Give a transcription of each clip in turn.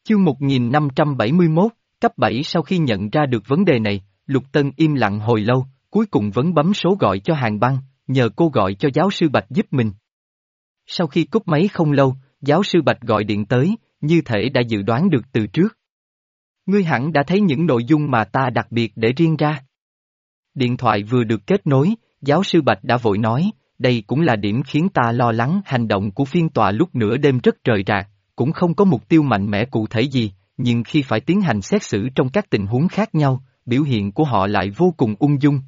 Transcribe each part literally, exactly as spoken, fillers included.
Chương một nghìn năm trăm bảy mươi mốt, cấp bảy. Sau khi nhận ra được vấn đề này, Lục Tân im lặng hồi lâu, cuối cùng vẫn bấm số gọi cho Hàn Băng, nhờ cô gọi cho giáo sư Bạch giúp mình. Sau khi cúp máy không lâu, giáo sư Bạch gọi điện tới, như thể đã dự đoán được từ trước. Ngươi hẳn đã thấy những nội dung mà ta đặc biệt để riêng ra. Điện thoại vừa được kết nối, giáo sư Bạch đã vội nói, đây cũng là điểm khiến ta lo lắng. Hành động của phiên tòa lúc nửa đêm rất rời rạc, cũng không có mục tiêu mạnh mẽ cụ thể gì, nhưng khi phải tiến hành xét xử trong các tình huống khác nhau, biểu hiện của họ lại vô cùng ung dung.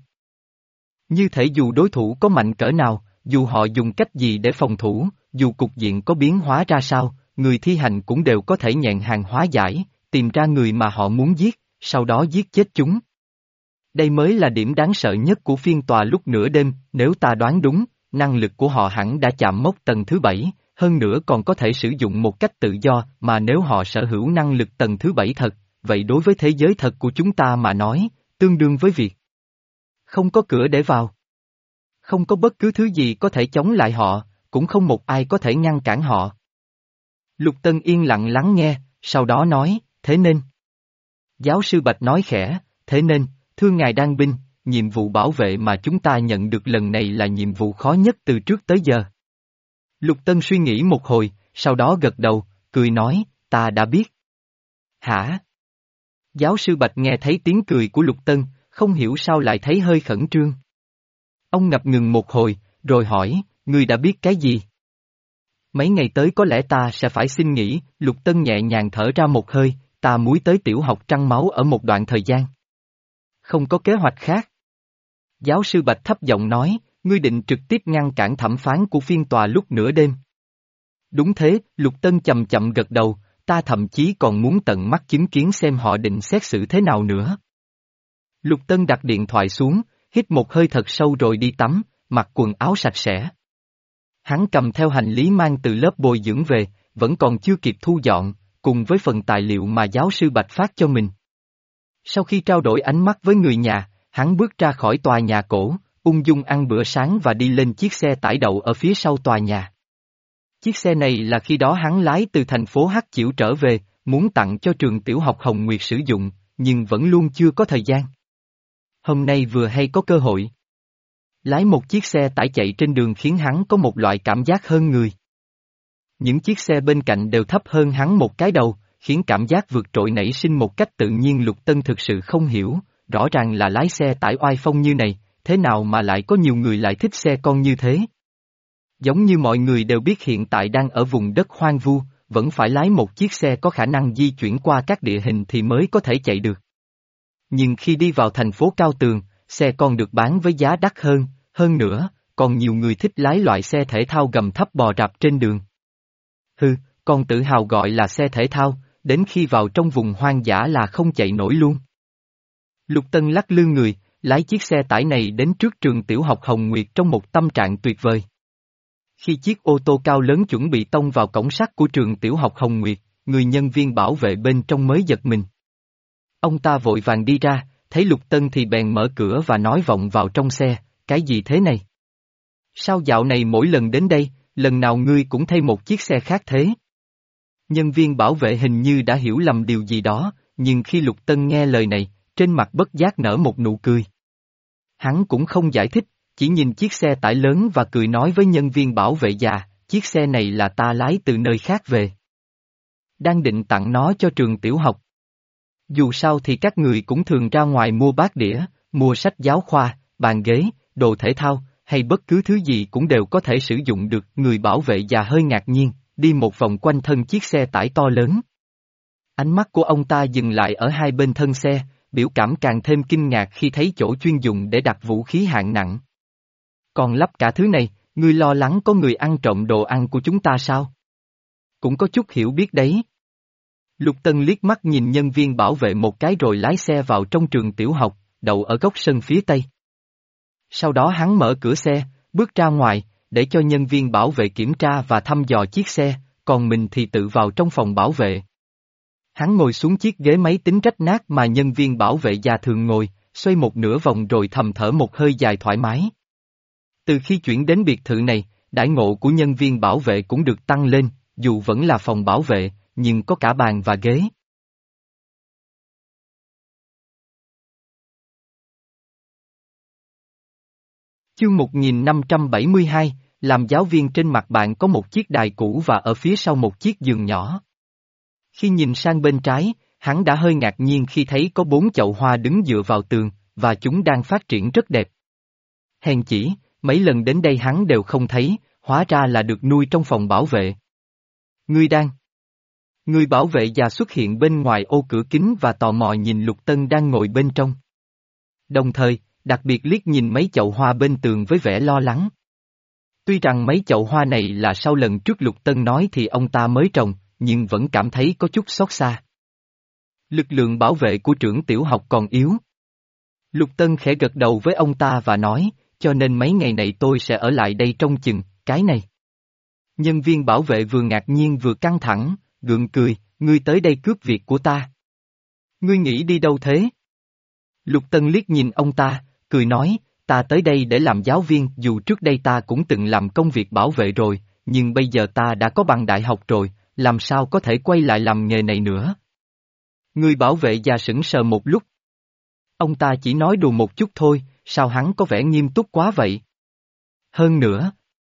Như thể dù đối thủ có mạnh cỡ nào, dù họ dùng cách gì để phòng thủ, dù cục diện có biến hóa ra sao, người thi hành cũng đều có thể nhẹ nhàng hóa giải, tìm ra người mà họ muốn giết, sau đó giết chết chúng. Đây mới là điểm đáng sợ nhất của phiên tòa lúc nửa đêm. Nếu ta đoán đúng, năng lực của họ hẳn đã chạm mốc tầng thứ bảy, hơn nữa còn có thể sử dụng một cách tự do, mà nếu họ sở hữu năng lực tầng thứ bảy thật, vậy đối với thế giới thật của chúng ta mà nói, tương đương với việc không có cửa để vào. Không có bất cứ thứ gì có thể chống lại họ, cũng không một ai có thể ngăn cản họ. Lục Tân yên lặng lắng nghe, sau đó nói, thế nên. Giáo sư Bạch nói khẽ, thế nên, thưa ngài Đan Binh, nhiệm vụ bảo vệ mà chúng ta nhận được lần này là nhiệm vụ khó nhất từ trước tới giờ. Lục Tân suy nghĩ một hồi, sau đó gật đầu, cười nói, ta đã biết. Hả? Giáo sư Bạch nghe thấy tiếng cười của Lục Tân, không hiểu sao lại thấy hơi khẩn trương. Ông ngập ngừng một hồi, rồi hỏi, ngươi đã biết cái gì? Mấy ngày tới có lẽ ta sẽ phải xin nghỉ. Lục Tân nhẹ nhàng thở ra một hơi, ta muốn tới tiểu học Trăng Máu ở một đoạn thời gian. Không có kế hoạch khác. Giáo sư Bạch thấp giọng nói, ngươi định trực tiếp ngăn cản thẩm phán của phiên tòa lúc nửa đêm. Đúng thế, Lục Tân chậm chậm gật đầu, ta thậm chí còn muốn tận mắt chứng kiến xem họ định xét xử thế nào nữa. Lục Tân đặt điện thoại xuống, hít một hơi thật sâu rồi đi tắm, mặc quần áo sạch sẽ. Hắn cầm theo hành lý mang từ lớp bồi dưỡng về, vẫn còn chưa kịp thu dọn, cùng với phần tài liệu mà giáo sư Bạch phát cho mình. Sau khi trao đổi ánh mắt với người nhà, hắn bước ra khỏi tòa nhà cổ, ung dung ăn bữa sáng và đi lên chiếc xe tải đậu ở phía sau tòa nhà. Chiếc xe này là khi đó hắn lái từ thành phố Hắc Chiểu trở về, muốn tặng cho trường tiểu học Hồng Nguyệt sử dụng, nhưng vẫn luôn chưa có thời gian. Hôm nay vừa hay có cơ hội. Lái một chiếc xe tải chạy trên đường khiến hắn có một loại cảm giác hơn người. Những chiếc xe bên cạnh đều thấp hơn hắn một cái đầu, khiến cảm giác vượt trội nảy sinh một cách tự nhiên. Lục Tân thực sự không hiểu, rõ ràng là lái xe tải oai phong như này, thế nào mà lại có nhiều người lại thích xe con như thế? Giống như mọi người đều biết hiện tại đang ở vùng đất hoang vu, vẫn phải lái một chiếc xe có khả năng di chuyển qua các địa hình thì mới có thể chạy được. Nhưng khi đi vào thành phố cao tường, xe con được bán với giá đắt hơn, hơn nữa, còn nhiều người thích lái loại xe thể thao gầm thấp bò rạp trên đường. Hừ, còn tự hào gọi là xe thể thao, đến khi vào trong vùng hoang dã là không chạy nổi luôn. Lục Tân lắc lư người, lái chiếc xe tải này đến trước trường tiểu học Hồng Nguyệt trong một tâm trạng tuyệt vời. Khi chiếc ô tô cao lớn chuẩn bị tông vào cổng sắt của trường tiểu học Hồng Nguyệt, người nhân viên bảo vệ bên trong mới giật mình. Ông ta vội vàng đi ra, thấy Lục Tân thì bèn mở cửa và nói vọng vào trong xe, cái gì thế này? Sao dạo này mỗi lần đến đây, lần nào ngươi cũng thay một chiếc xe khác thế? Nhân viên bảo vệ hình như đã hiểu lầm điều gì đó, nhưng khi Lục Tân nghe lời này, trên mặt bất giác nở một nụ cười. Hắn cũng không giải thích, chỉ nhìn chiếc xe tải lớn và cười nói với nhân viên bảo vệ già, chiếc xe này là ta lái từ nơi khác về. Đang định tặng nó cho trường tiểu học. Dù sao thì các người cũng thường ra ngoài mua bát đĩa, mua sách giáo khoa, bàn ghế, đồ thể thao, hay bất cứ thứ gì cũng đều có thể sử dụng được. Người bảo vệ già hơi ngạc nhiên, đi một vòng quanh thân chiếc xe tải to lớn. Ánh mắt của ông ta dừng lại ở hai bên thân xe, biểu cảm càng thêm kinh ngạc khi thấy chỗ chuyên dùng để đặt vũ khí hạng nặng. Còn lắp cả thứ này, ngươi lo lắng có người ăn trộm đồ ăn của chúng ta sao? Cũng có chút hiểu biết đấy. Lục Tân liếc mắt nhìn nhân viên bảo vệ một cái rồi lái xe vào trong trường tiểu học, đậu ở góc sân phía tây. Sau đó hắn mở cửa xe, bước ra ngoài, để cho nhân viên bảo vệ kiểm tra và thăm dò chiếc xe, còn mình thì tự vào trong phòng bảo vệ. Hắn ngồi xuống chiếc ghế máy tính rách nát mà nhân viên bảo vệ già thường ngồi, xoay một nửa vòng rồi thầm thở một hơi dài thoải mái. Từ khi chuyển đến biệt thự này, đãi ngộ của nhân viên bảo vệ cũng được tăng lên, dù vẫn là phòng bảo vệ, nhưng có cả bàn và ghế. Chương một nghìn năm trăm bảy mươi hai, làm giáo viên trên mặt bạn có một chiếc đài cũ và ở phía sau một chiếc giường nhỏ. Khi nhìn sang bên trái, hắn đã hơi ngạc nhiên khi thấy có bốn chậu hoa đứng dựa vào tường, và chúng đang phát triển rất đẹp. Hèn chỉ, mấy lần đến đây hắn đều không thấy, hóa ra là được nuôi trong phòng bảo vệ. Ngươi đang. Người bảo vệ già xuất hiện bên ngoài ô cửa kính và tò mò nhìn Lục Tân đang ngồi bên trong. Đồng thời, đặc biệt liếc nhìn mấy chậu hoa bên tường với vẻ lo lắng. Tuy rằng mấy chậu hoa này là sau lần trước Lục Tân nói thì ông ta mới trồng, nhưng vẫn cảm thấy có chút xót xa. Lực lượng bảo vệ của trưởng tiểu học còn yếu. Lục Tân khẽ gật đầu với ông ta và nói, cho nên mấy ngày này tôi sẽ ở lại đây trông chừng, cái này. Nhân viên bảo vệ vừa ngạc nhiên vừa căng thẳng, gượng cười, ngươi tới đây cướp việc của ta. Ngươi nghĩ đi đâu thế? Lục Tân liếc nhìn ông ta, cười nói, ta tới đây để làm giáo viên, dù trước đây ta cũng từng làm công việc bảo vệ rồi, nhưng bây giờ ta đã có bằng đại học rồi, làm sao có thể quay lại làm nghề này nữa. Người bảo vệ già sững sờ một lúc. Ông ta chỉ nói đùa một chút thôi, sao hắn có vẻ nghiêm túc quá vậy? Hơn nữa,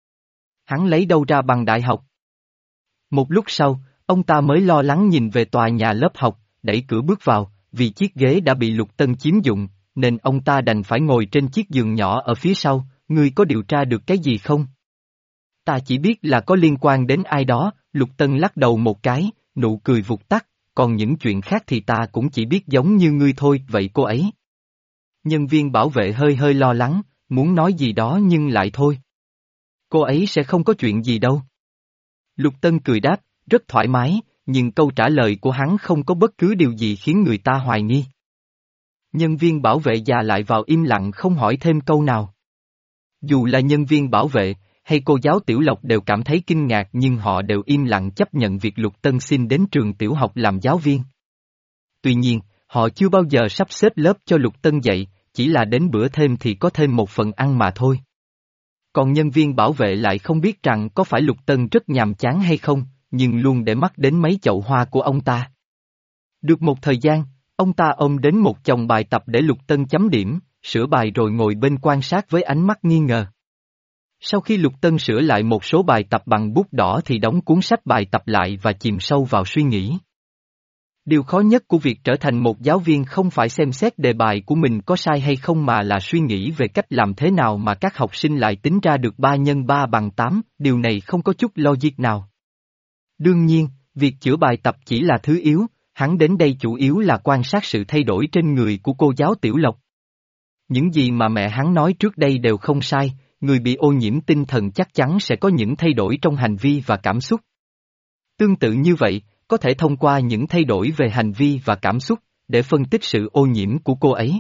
hắn lấy đâu ra bằng đại học? Một lúc sau, ông ta mới lo lắng nhìn về tòa nhà lớp học, đẩy cửa bước vào, vì chiếc ghế đã bị Lục Tân chiếm dụng, nên ông ta đành phải ngồi trên chiếc giường nhỏ ở phía sau, ngươi có điều tra được cái gì không? Ta chỉ biết là có liên quan đến ai đó, Lục Tân lắc đầu một cái, nụ cười vụt tắt, còn những chuyện khác thì ta cũng chỉ biết giống như ngươi thôi, vậy cô ấy. Nhân viên bảo vệ hơi hơi lo lắng, muốn nói gì đó nhưng lại thôi. Cô ấy sẽ không có chuyện gì đâu. Lục Tân cười đáp, rất thoải mái, nhưng câu trả lời của hắn không có bất cứ điều gì khiến người ta hoài nghi. Nhân viên bảo vệ già lại vào im lặng không hỏi thêm câu nào. Dù là nhân viên bảo vệ, hay cô giáo Tiểu Lộc đều cảm thấy kinh ngạc nhưng họ đều im lặng chấp nhận việc Lục Tân xin đến trường tiểu học làm giáo viên. Tuy nhiên, họ chưa bao giờ sắp xếp lớp cho Lục Tân dạy, chỉ là đến bữa thêm thì có thêm một phần ăn mà thôi. Còn nhân viên bảo vệ lại không biết rằng có phải Lục Tân rất nhàm chán hay không, nhưng luôn để mắt đến mấy chậu hoa của ông ta. Được một thời gian, ông ta ôm đến một chồng bài tập để Lục Tân chấm điểm, sửa bài rồi ngồi bên quan sát với ánh mắt nghi ngờ. Sau khi Lục Tân sửa lại một số bài tập bằng bút đỏ thì đóng cuốn sách bài tập lại và chìm sâu vào suy nghĩ. Điều khó nhất của việc trở thành một giáo viên không phải xem xét đề bài của mình có sai hay không mà là suy nghĩ về cách làm thế nào mà các học sinh lại tính ra được ba nhân ba bằng tám, điều này không có chút logic nào. Đương nhiên, việc chữa bài tập chỉ là thứ yếu, hắn đến đây chủ yếu là quan sát sự thay đổi trên người của cô giáo Tiểu Lộc. Những gì mà mẹ hắn nói trước đây đều không sai, người bị ô nhiễm tinh thần chắc chắn sẽ có những thay đổi trong hành vi và cảm xúc. Tương tự như vậy, có thể thông qua những thay đổi về hành vi và cảm xúc, để phân tích sự ô nhiễm của cô ấy.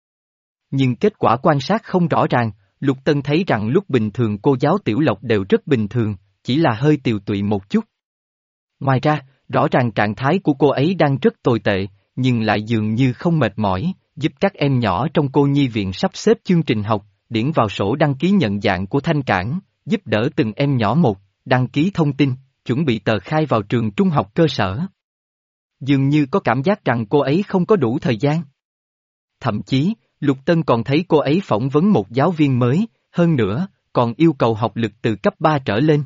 Nhưng kết quả quan sát không rõ ràng, Lục Tân thấy rằng lúc bình thường cô giáo Tiểu Lộc đều rất bình thường, chỉ là hơi tiều tụy một chút. Ngoài ra, rõ ràng trạng thái của cô ấy đang rất tồi tệ, nhưng lại dường như không mệt mỏi, giúp các em nhỏ trong cô nhi viện sắp xếp chương trình học, điển vào sổ đăng ký nhận dạng của Thanh Cảng, giúp đỡ từng em nhỏ một, đăng ký thông tin, chuẩn bị tờ khai vào trường trung học cơ sở. Dường như có cảm giác rằng cô ấy không có đủ thời gian. Thậm chí, Lục Tân còn thấy cô ấy phỏng vấn một giáo viên mới, hơn nữa, còn yêu cầu học lực từ cấp ba trở lên.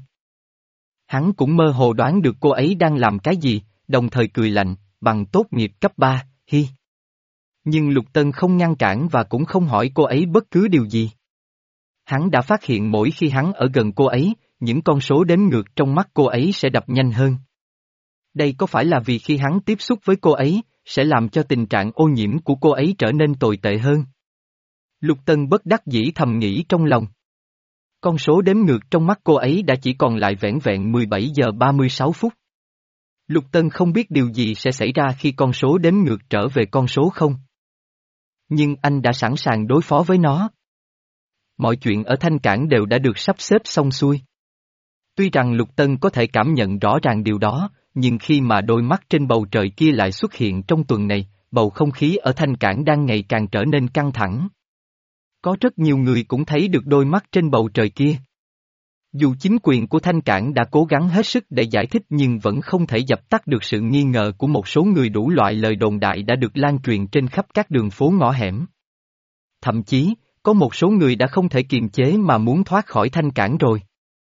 Hắn cũng mơ hồ đoán được cô ấy đang làm cái gì, đồng thời cười lạnh, bằng tốt nghiệp cấp ba, hi. Nhưng Lục Tân không ngăn cản và cũng không hỏi cô ấy bất cứ điều gì. Hắn đã phát hiện mỗi khi hắn ở gần cô ấy, những con số đếm ngược trong mắt cô ấy sẽ đập nhanh hơn. Đây có phải là vì khi hắn tiếp xúc với cô ấy, sẽ làm cho tình trạng ô nhiễm của cô ấy trở nên tồi tệ hơn? Lục Tân bất đắc dĩ thầm nghĩ trong lòng. Con số đếm ngược trong mắt cô ấy đã chỉ còn lại vẻn vẹn mười bảy giờ ba mươi sáu phút. Lục Tân không biết điều gì sẽ xảy ra khi con số đếm ngược trở về con số không. Nhưng anh đã sẵn sàng đối phó với nó. Mọi chuyện ở Thanh Cảng đều đã được sắp xếp xong xuôi. Tuy rằng Lục Tân có thể cảm nhận rõ ràng điều đó, nhưng khi mà đôi mắt trên bầu trời kia lại xuất hiện trong tuần này, bầu không khí ở Thanh Cảng đang ngày càng trở nên căng thẳng. Có rất nhiều người cũng thấy được đôi mắt trên bầu trời kia. Dù chính quyền của Thanh Cảng đã cố gắng hết sức để giải thích nhưng vẫn không thể dập tắt được sự nghi ngờ của một số người, đủ loại lời đồn đại đã được lan truyền trên khắp các đường phố ngõ hẻm. Thậm chí, có một số người đã không thể kiềm chế mà muốn thoát khỏi Thanh Cảng rồi.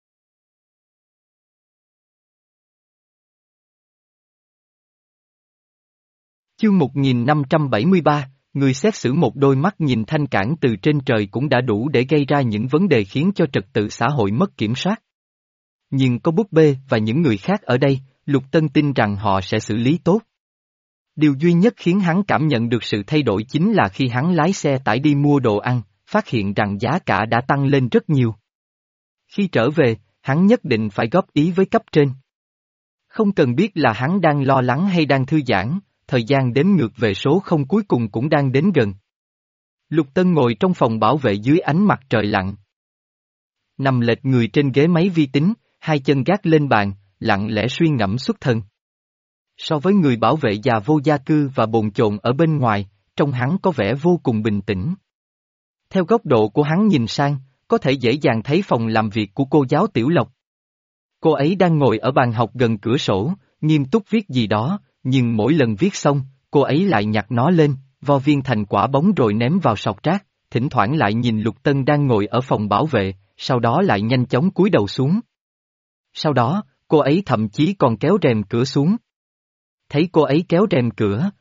Chương một nghìn năm trăm bảy mươi ba, người xét xử một đôi mắt nhìn Thanh Cảng từ trên trời cũng đã đủ để gây ra những vấn đề khiến cho trật tự xã hội mất kiểm soát. Nhưng có búp bê và những người khác ở đây, Lục Tân tin rằng họ sẽ xử lý tốt. Điều duy nhất khiến hắn cảm nhận được sự thay đổi chính là khi hắn lái xe tải đi mua đồ ăn, phát hiện rằng giá cả đã tăng lên rất nhiều. Khi trở về, hắn nhất định phải góp ý với cấp trên. Không cần biết là hắn đang lo lắng hay đang thư giãn, thời gian đếm ngược về số không cuối cùng cũng đang đến gần. Lục Tân ngồi trong phòng bảo vệ dưới ánh mặt trời lặn. Nằm lệch người trên ghế máy vi tính, hai chân gác lên bàn, lặng lẽ suy ngẫm xuất thần. So với người bảo vệ già vô gia cư và bồn chồn ở bên ngoài, trông hắn có vẻ vô cùng bình tĩnh. Theo góc độ của hắn nhìn sang, có thể dễ dàng thấy phòng làm việc của cô giáo Tiểu Lộc. Cô ấy đang ngồi ở bàn học gần cửa sổ, nghiêm túc viết gì đó, nhưng mỗi lần viết xong, cô ấy lại nhặt nó lên, vo viên thành quả bóng rồi ném vào sọt rác, thỉnh thoảng lại nhìn Lục Tân đang ngồi ở phòng bảo vệ, sau đó lại nhanh chóng cúi đầu xuống. Sau đó, cô ấy thậm chí còn kéo rèm cửa xuống. Thấy cô ấy kéo rèm cửa,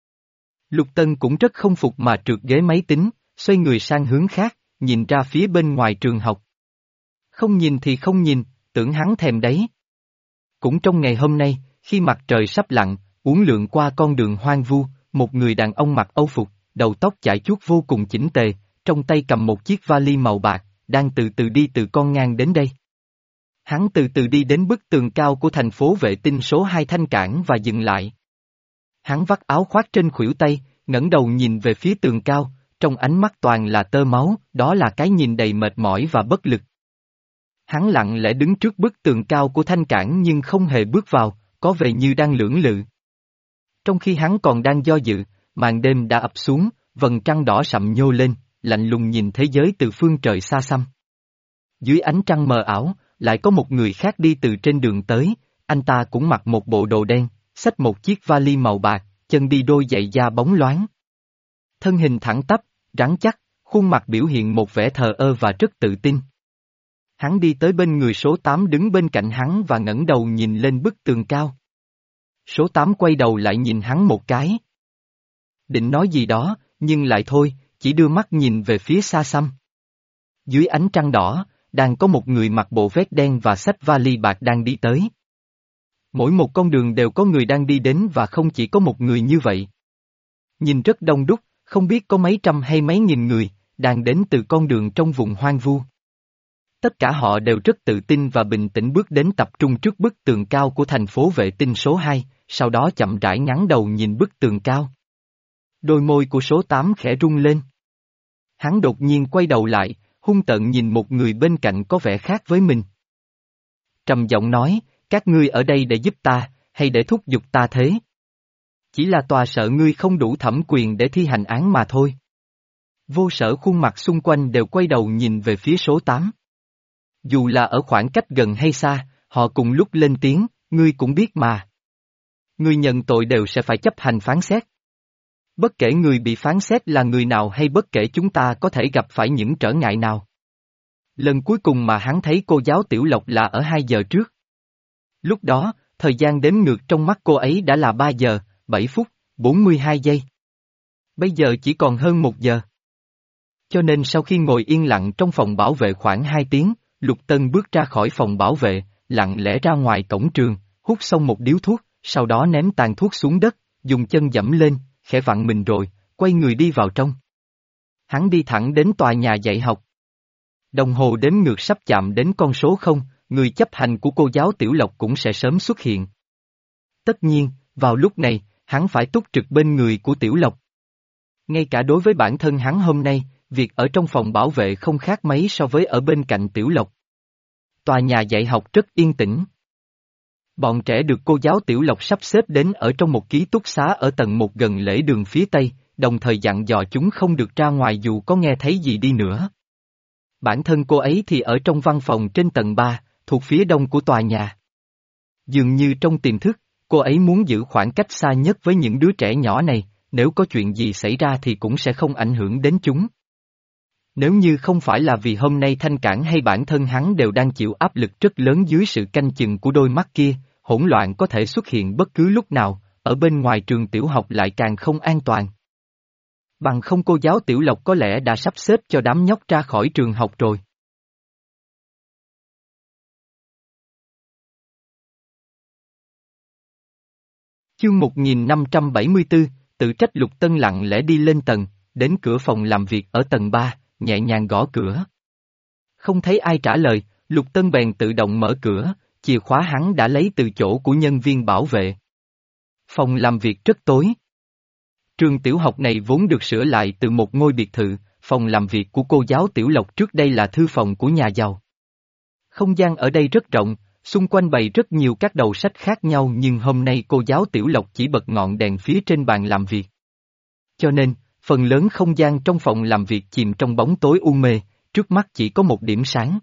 Lục Tân cũng rất không phục mà trượt ghế máy tính, xoay người sang hướng khác, nhìn ra phía bên ngoài trường học. Không nhìn thì không nhìn, tưởng hắn thèm đấy. Cũng trong ngày hôm nay, khi mặt trời sắp lặn, uốn lượn qua con đường hoang vu, một người đàn ông mặc âu phục, đầu tóc chải chuốt vô cùng chỉnh tề, trong tay cầm một chiếc vali màu bạc, đang từ từ đi từ con ngang đến đây. Hắn từ từ đi đến bức tường cao của thành phố vệ tinh số hai Thanh Cảng và dừng lại. Hắn vắt áo khoác trên khuỷu tay, ngẩng đầu nhìn về phía tường cao, trong ánh mắt toàn là tơ máu, đó là cái nhìn đầy mệt mỏi và bất lực. Hắn lặng lẽ đứng trước bức tường cao của Thanh Cảng nhưng không hề bước vào, có vẻ như đang lưỡng lự. Trong khi hắn còn đang do dự, màn đêm đã ập xuống, vầng trăng đỏ sậm nhô lên, lạnh lùng nhìn thế giới từ phương trời xa xăm. Dưới ánh trăng mờ ảo, lại có một người khác đi từ trên đường tới, anh ta cũng mặc một bộ đồ đen, xách một chiếc vali màu bạc, chân đi đôi giày da bóng loáng. Thân hình thẳng tắp, rắn chắc, khuôn mặt biểu hiện một vẻ thờ ơ và rất tự tin. Hắn đi tới bên người số tám đứng bên cạnh hắn và ngẩng đầu nhìn lên bức tường cao. Số tám quay đầu lại nhìn hắn một cái. Định nói gì đó, nhưng lại thôi, chỉ đưa mắt nhìn về phía xa xăm. Dưới ánh trăng đỏ, đang có một người mặc bộ vest đen và xách vali bạc đang đi tới. Mỗi một con đường đều có người đang đi đến và không chỉ có một người như vậy. Nhìn rất đông đúc, không biết có mấy trăm hay mấy nghìn người, đang đến từ con đường trong vùng hoang vu. Tất cả họ đều rất tự tin và bình tĩnh bước đến tập trung trước bức tường cao của thành phố vệ tinh số hai, sau đó chậm rãi ngẩng đầu nhìn bức tường cao. Đôi môi của số tám khẽ rung lên. Hắn đột nhiên quay đầu lại, hung tợn nhìn một người bên cạnh có vẻ khác với mình. Trầm giọng nói, các ngươi ở đây để giúp ta, hay để thúc giục ta thế? Chỉ là tòa sợ ngươi không đủ thẩm quyền để thi hành án mà thôi. Vô sở khuôn mặt xung quanh đều quay đầu nhìn về phía số tám. Dù là ở khoảng cách gần hay xa, họ cùng lúc lên tiếng, ngươi cũng biết mà. Người nhận tội đều sẽ phải chấp hành phán xét. Bất kể người bị phán xét là người nào hay bất kể chúng ta có thể gặp phải những trở ngại nào. Lần cuối cùng mà hắn thấy cô giáo Tiểu Lộc là ở hai giờ trước. Lúc đó, thời gian đếm ngược trong mắt cô ấy đã là ba giờ, bảy phút, bốn mươi hai giây. Bây giờ chỉ còn hơn một giờ. Cho nên sau khi ngồi yên lặng trong phòng bảo vệ khoảng hai tiếng, Lục Tân bước ra khỏi phòng bảo vệ, lặng lẽ ra ngoài cổng trường, hút xong một điếu thuốc, sau đó ném tàn thuốc xuống đất, dùng chân dẫm lên, khẽ vặn mình rồi, quay người đi vào trong. Hắn đi thẳng đến tòa nhà dạy học. Đồng hồ đếm ngược sắp chạm đến con số không, người chấp hành của cô giáo Tiểu Lộc cũng sẽ sớm xuất hiện. Tất nhiên, vào lúc này, hắn phải túc trực bên người của Tiểu Lộc. Ngay cả đối với bản thân hắn hôm nay, việc ở trong phòng bảo vệ không khác mấy so với ở bên cạnh Tiểu Lộc. Tòa nhà dạy học rất yên tĩnh. Bọn trẻ được cô giáo Tiểu Lộc sắp xếp đến ở trong một ký túc xá ở tầng một gần lễ đường phía Tây, đồng thời dặn dò chúng không được ra ngoài dù có nghe thấy gì đi nữa. Bản thân cô ấy thì ở trong văn phòng trên tầng ba, thuộc phía đông của tòa nhà. Dường như trong tiềm thức, cô ấy muốn giữ khoảng cách xa nhất với những đứa trẻ nhỏ này, nếu có chuyện gì xảy ra thì cũng sẽ không ảnh hưởng đến chúng. Nếu như không phải là vì hôm nay Thanh Cảng hay bản thân hắn đều đang chịu áp lực rất lớn dưới sự canh chừng của đôi mắt kia, hỗn loạn có thể xuất hiện bất cứ lúc nào, ở bên ngoài trường tiểu học lại càng không an toàn. Bằng không cô giáo Tiểu Lộc có lẽ đã sắp xếp cho đám nhóc ra khỏi trường học rồi. Chương một nghìn năm trăm bảy mươi tư, tự trách. Lục Tân lặng lẽ đi lên tầng, đến cửa phòng làm việc ở tầng ba, nhẹ nhàng gõ cửa. Không thấy ai trả lời, Lục Tân bèn tự động mở cửa, chìa khóa hắn đã lấy từ chỗ của nhân viên bảo vệ. Phòng làm việc rất tối. Trường tiểu học này vốn được sửa lại từ một ngôi biệt thự, phòng làm việc của cô giáo Tiểu Lộc trước đây là thư phòng của nhà giàu. Không gian ở đây rất rộng, xung quanh bày rất nhiều các đầu sách khác nhau nhưng hôm nay cô giáo Tiểu Lộc chỉ bật ngọn đèn phía trên bàn làm việc. Cho nên, phần lớn không gian trong phòng làm việc chìm trong bóng tối u mê, trước mắt chỉ có một điểm sáng.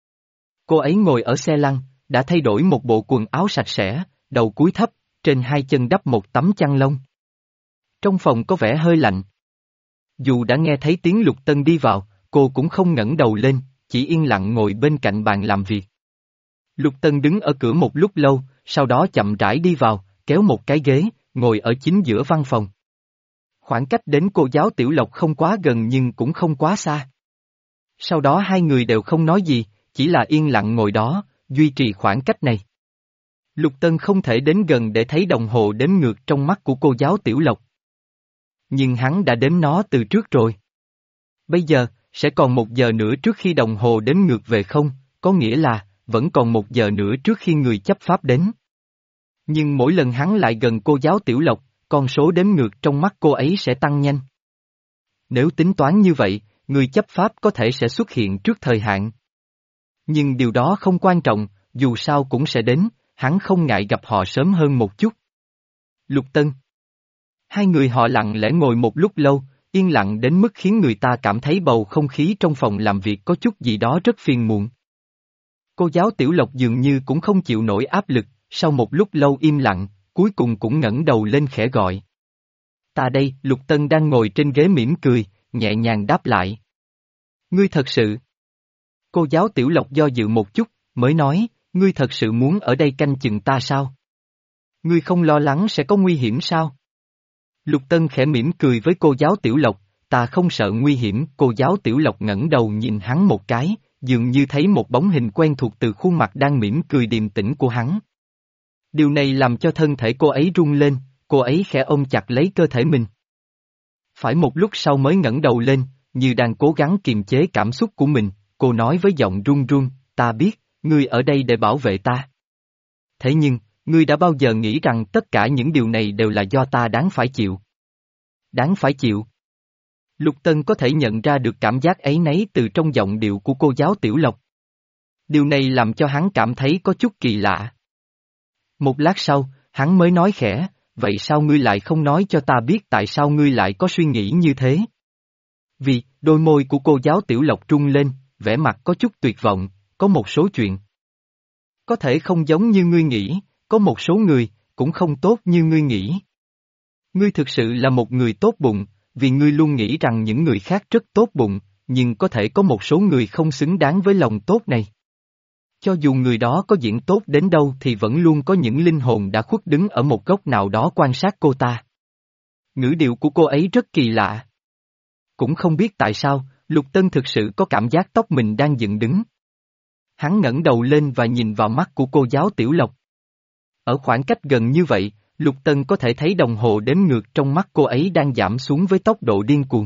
Cô ấy ngồi ở xe lăn, đã thay đổi một bộ quần áo sạch sẽ, đầu cúi thấp, trên hai chân đắp một tấm chăn lông. Trong phòng có vẻ hơi lạnh. Dù đã nghe thấy tiếng Lục Tân đi vào, cô cũng không ngẩng đầu lên, chỉ yên lặng ngồi bên cạnh bàn làm việc. Lục Tân đứng ở cửa một lúc lâu, sau đó chậm rãi đi vào, kéo một cái ghế, ngồi ở chính giữa văn phòng. Khoảng cách đến cô giáo Tiểu Lộc không quá gần nhưng cũng không quá xa. Sau đó hai người đều không nói gì, chỉ là yên lặng ngồi đó, duy trì khoảng cách này. Lục Tân không thể đến gần để thấy đồng hồ đếm ngược trong mắt của cô giáo Tiểu Lộc. Nhưng hắn đã đếm nó từ trước rồi. Bây giờ, sẽ còn một giờ nữa trước khi đồng hồ đếm ngược về không, có nghĩa là, vẫn còn một giờ nữa trước khi người chấp pháp đến. Nhưng mỗi lần hắn lại gần cô giáo Tiểu Lộc, con số đếm ngược trong mắt cô ấy sẽ tăng nhanh. Nếu tính toán như vậy, người chấp pháp có thể sẽ xuất hiện trước thời hạn. Nhưng điều đó không quan trọng, dù sao cũng sẽ đến, hắn không ngại gặp họ sớm hơn một chút. Lục Tân. Hai người họ lặng lẽ ngồi một lúc lâu, yên lặng đến mức khiến người ta cảm thấy bầu không khí trong phòng làm việc có chút gì đó rất phiền muộn. Cô giáo Tiểu Lộc dường như cũng không chịu nổi áp lực, sau một lúc lâu im lặng, cuối cùng cũng ngẩng đầu lên khẽ gọi. Ta đây, Lục Tân đang ngồi trên ghế mỉm cười, nhẹ nhàng đáp lại. Ngươi thật sự. Cô giáo Tiểu Lộc do dự một chút, mới nói, ngươi thật sự muốn ở đây canh chừng ta sao? Ngươi không lo lắng sẽ có nguy hiểm sao? Lục Tân khẽ mỉm cười với cô giáo Tiểu Lộc, ta không sợ nguy hiểm. Cô giáo Tiểu Lộc ngẩng đầu nhìn hắn một cái, dường như thấy một bóng hình quen thuộc từ khuôn mặt đang mỉm cười điềm tĩnh của hắn. Điều này làm cho thân thể cô ấy rung lên, cô ấy khẽ ôm chặt lấy cơ thể mình. Phải một lúc sau mới ngẩng đầu lên, như đang cố gắng kiềm chế cảm xúc của mình, cô nói với giọng run run, ta biết, ngươi ở đây để bảo vệ ta. Thế nhưng, ngươi đã bao giờ nghĩ rằng tất cả những điều này đều là do ta đáng phải chịu? Đáng phải chịu. Lục Tân có thể nhận ra được cảm giác ấy nấy từ trong giọng điệu của cô giáo Tiểu Lộc. Điều này làm cho hắn cảm thấy có chút kỳ lạ. Một lát sau, hắn mới nói khẽ, vậy sao ngươi lại không nói cho ta biết tại sao ngươi lại có suy nghĩ như thế? Vì, đôi môi của cô giáo Tiểu Lộc trung lên, vẻ mặt có chút tuyệt vọng, có một số chuyện. Có thể không giống như ngươi nghĩ, có một số người, cũng không tốt như ngươi nghĩ. Ngươi thực sự là một người tốt bụng, vì ngươi luôn nghĩ rằng những người khác rất tốt bụng, nhưng có thể có một số người không xứng đáng với lòng tốt này. Cho dù người đó có diễn tốt đến đâu thì vẫn luôn có những linh hồn đã khuất đứng ở một góc nào đó quan sát cô ta. Ngữ điệu của cô ấy rất kỳ lạ. Cũng không biết tại sao, Lục Tân thực sự có cảm giác tóc mình đang dựng đứng. Hắn ngẩng đầu lên và nhìn vào mắt của cô giáo Tiểu Lộc. Ở khoảng cách gần như vậy, Lục Tân có thể thấy đồng hồ đếm ngược trong mắt cô ấy đang giảm xuống với tốc độ điên cuồng.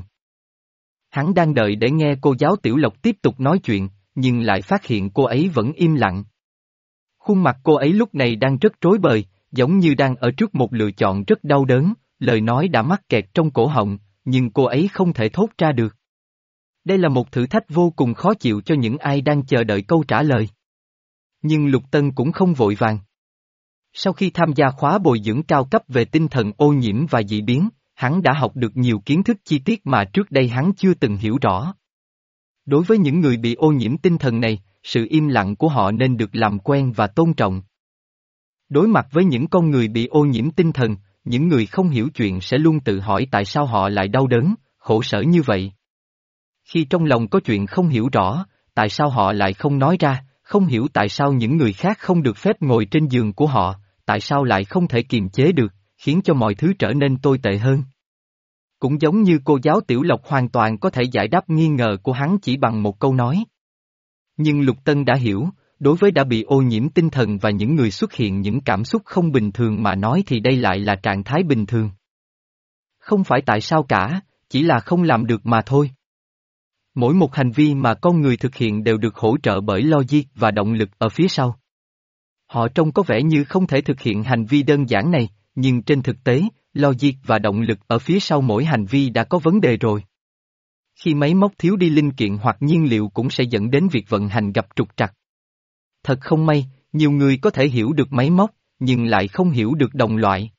Hắn đang đợi để nghe cô giáo Tiểu Lộc tiếp tục nói chuyện, nhưng lại phát hiện cô ấy vẫn im lặng. Khuôn mặt cô ấy lúc này đang rất rối bời, giống như đang ở trước một lựa chọn rất đau đớn, lời nói đã mắc kẹt trong cổ họng, nhưng cô ấy không thể thốt ra được. Đây là một thử thách vô cùng khó chịu cho những ai đang chờ đợi câu trả lời. Nhưng Lục Tân cũng không vội vàng. Sau khi tham gia khóa bồi dưỡng cao cấp về tinh thần ô nhiễm và dị biến, hắn đã học được nhiều kiến thức chi tiết mà trước đây hắn chưa từng hiểu rõ. Đối với những người bị ô nhiễm tinh thần này, sự im lặng của họ nên được làm quen và tôn trọng. Đối mặt với những con người bị ô nhiễm tinh thần, những người không hiểu chuyện sẽ luôn tự hỏi tại sao họ lại đau đớn, khổ sở như vậy. Khi trong lòng có chuyện không hiểu rõ, tại sao họ lại không nói ra, không hiểu tại sao những người khác không được phép ngồi trên giường của họ, tại sao lại không thể kiềm chế được, khiến cho mọi thứ trở nên tồi tệ hơn. Cũng giống như cô giáo Tiểu Lộc hoàn toàn có thể giải đáp nghi ngờ của hắn chỉ bằng một câu nói. Nhưng Lục Tân đã hiểu, đối với đã bị ô nhiễm tinh thần và những người xuất hiện những cảm xúc không bình thường mà nói thì đây lại là trạng thái bình thường. Không phải tại sao cả, chỉ là không làm được mà thôi. Mỗi một hành vi mà con người thực hiện đều được hỗ trợ bởi logic và động lực ở phía sau. Họ trông có vẻ như không thể thực hiện hành vi đơn giản này, nhưng trên thực tế, logic và động lực ở phía sau mỗi hành vi đã có vấn đề rồi. Khi máy móc thiếu đi linh kiện hoặc nhiên liệu cũng sẽ dẫn đến việc vận hành gặp trục trặc. Thật không may, nhiều người có thể hiểu được máy móc, nhưng lại không hiểu được đồng loại.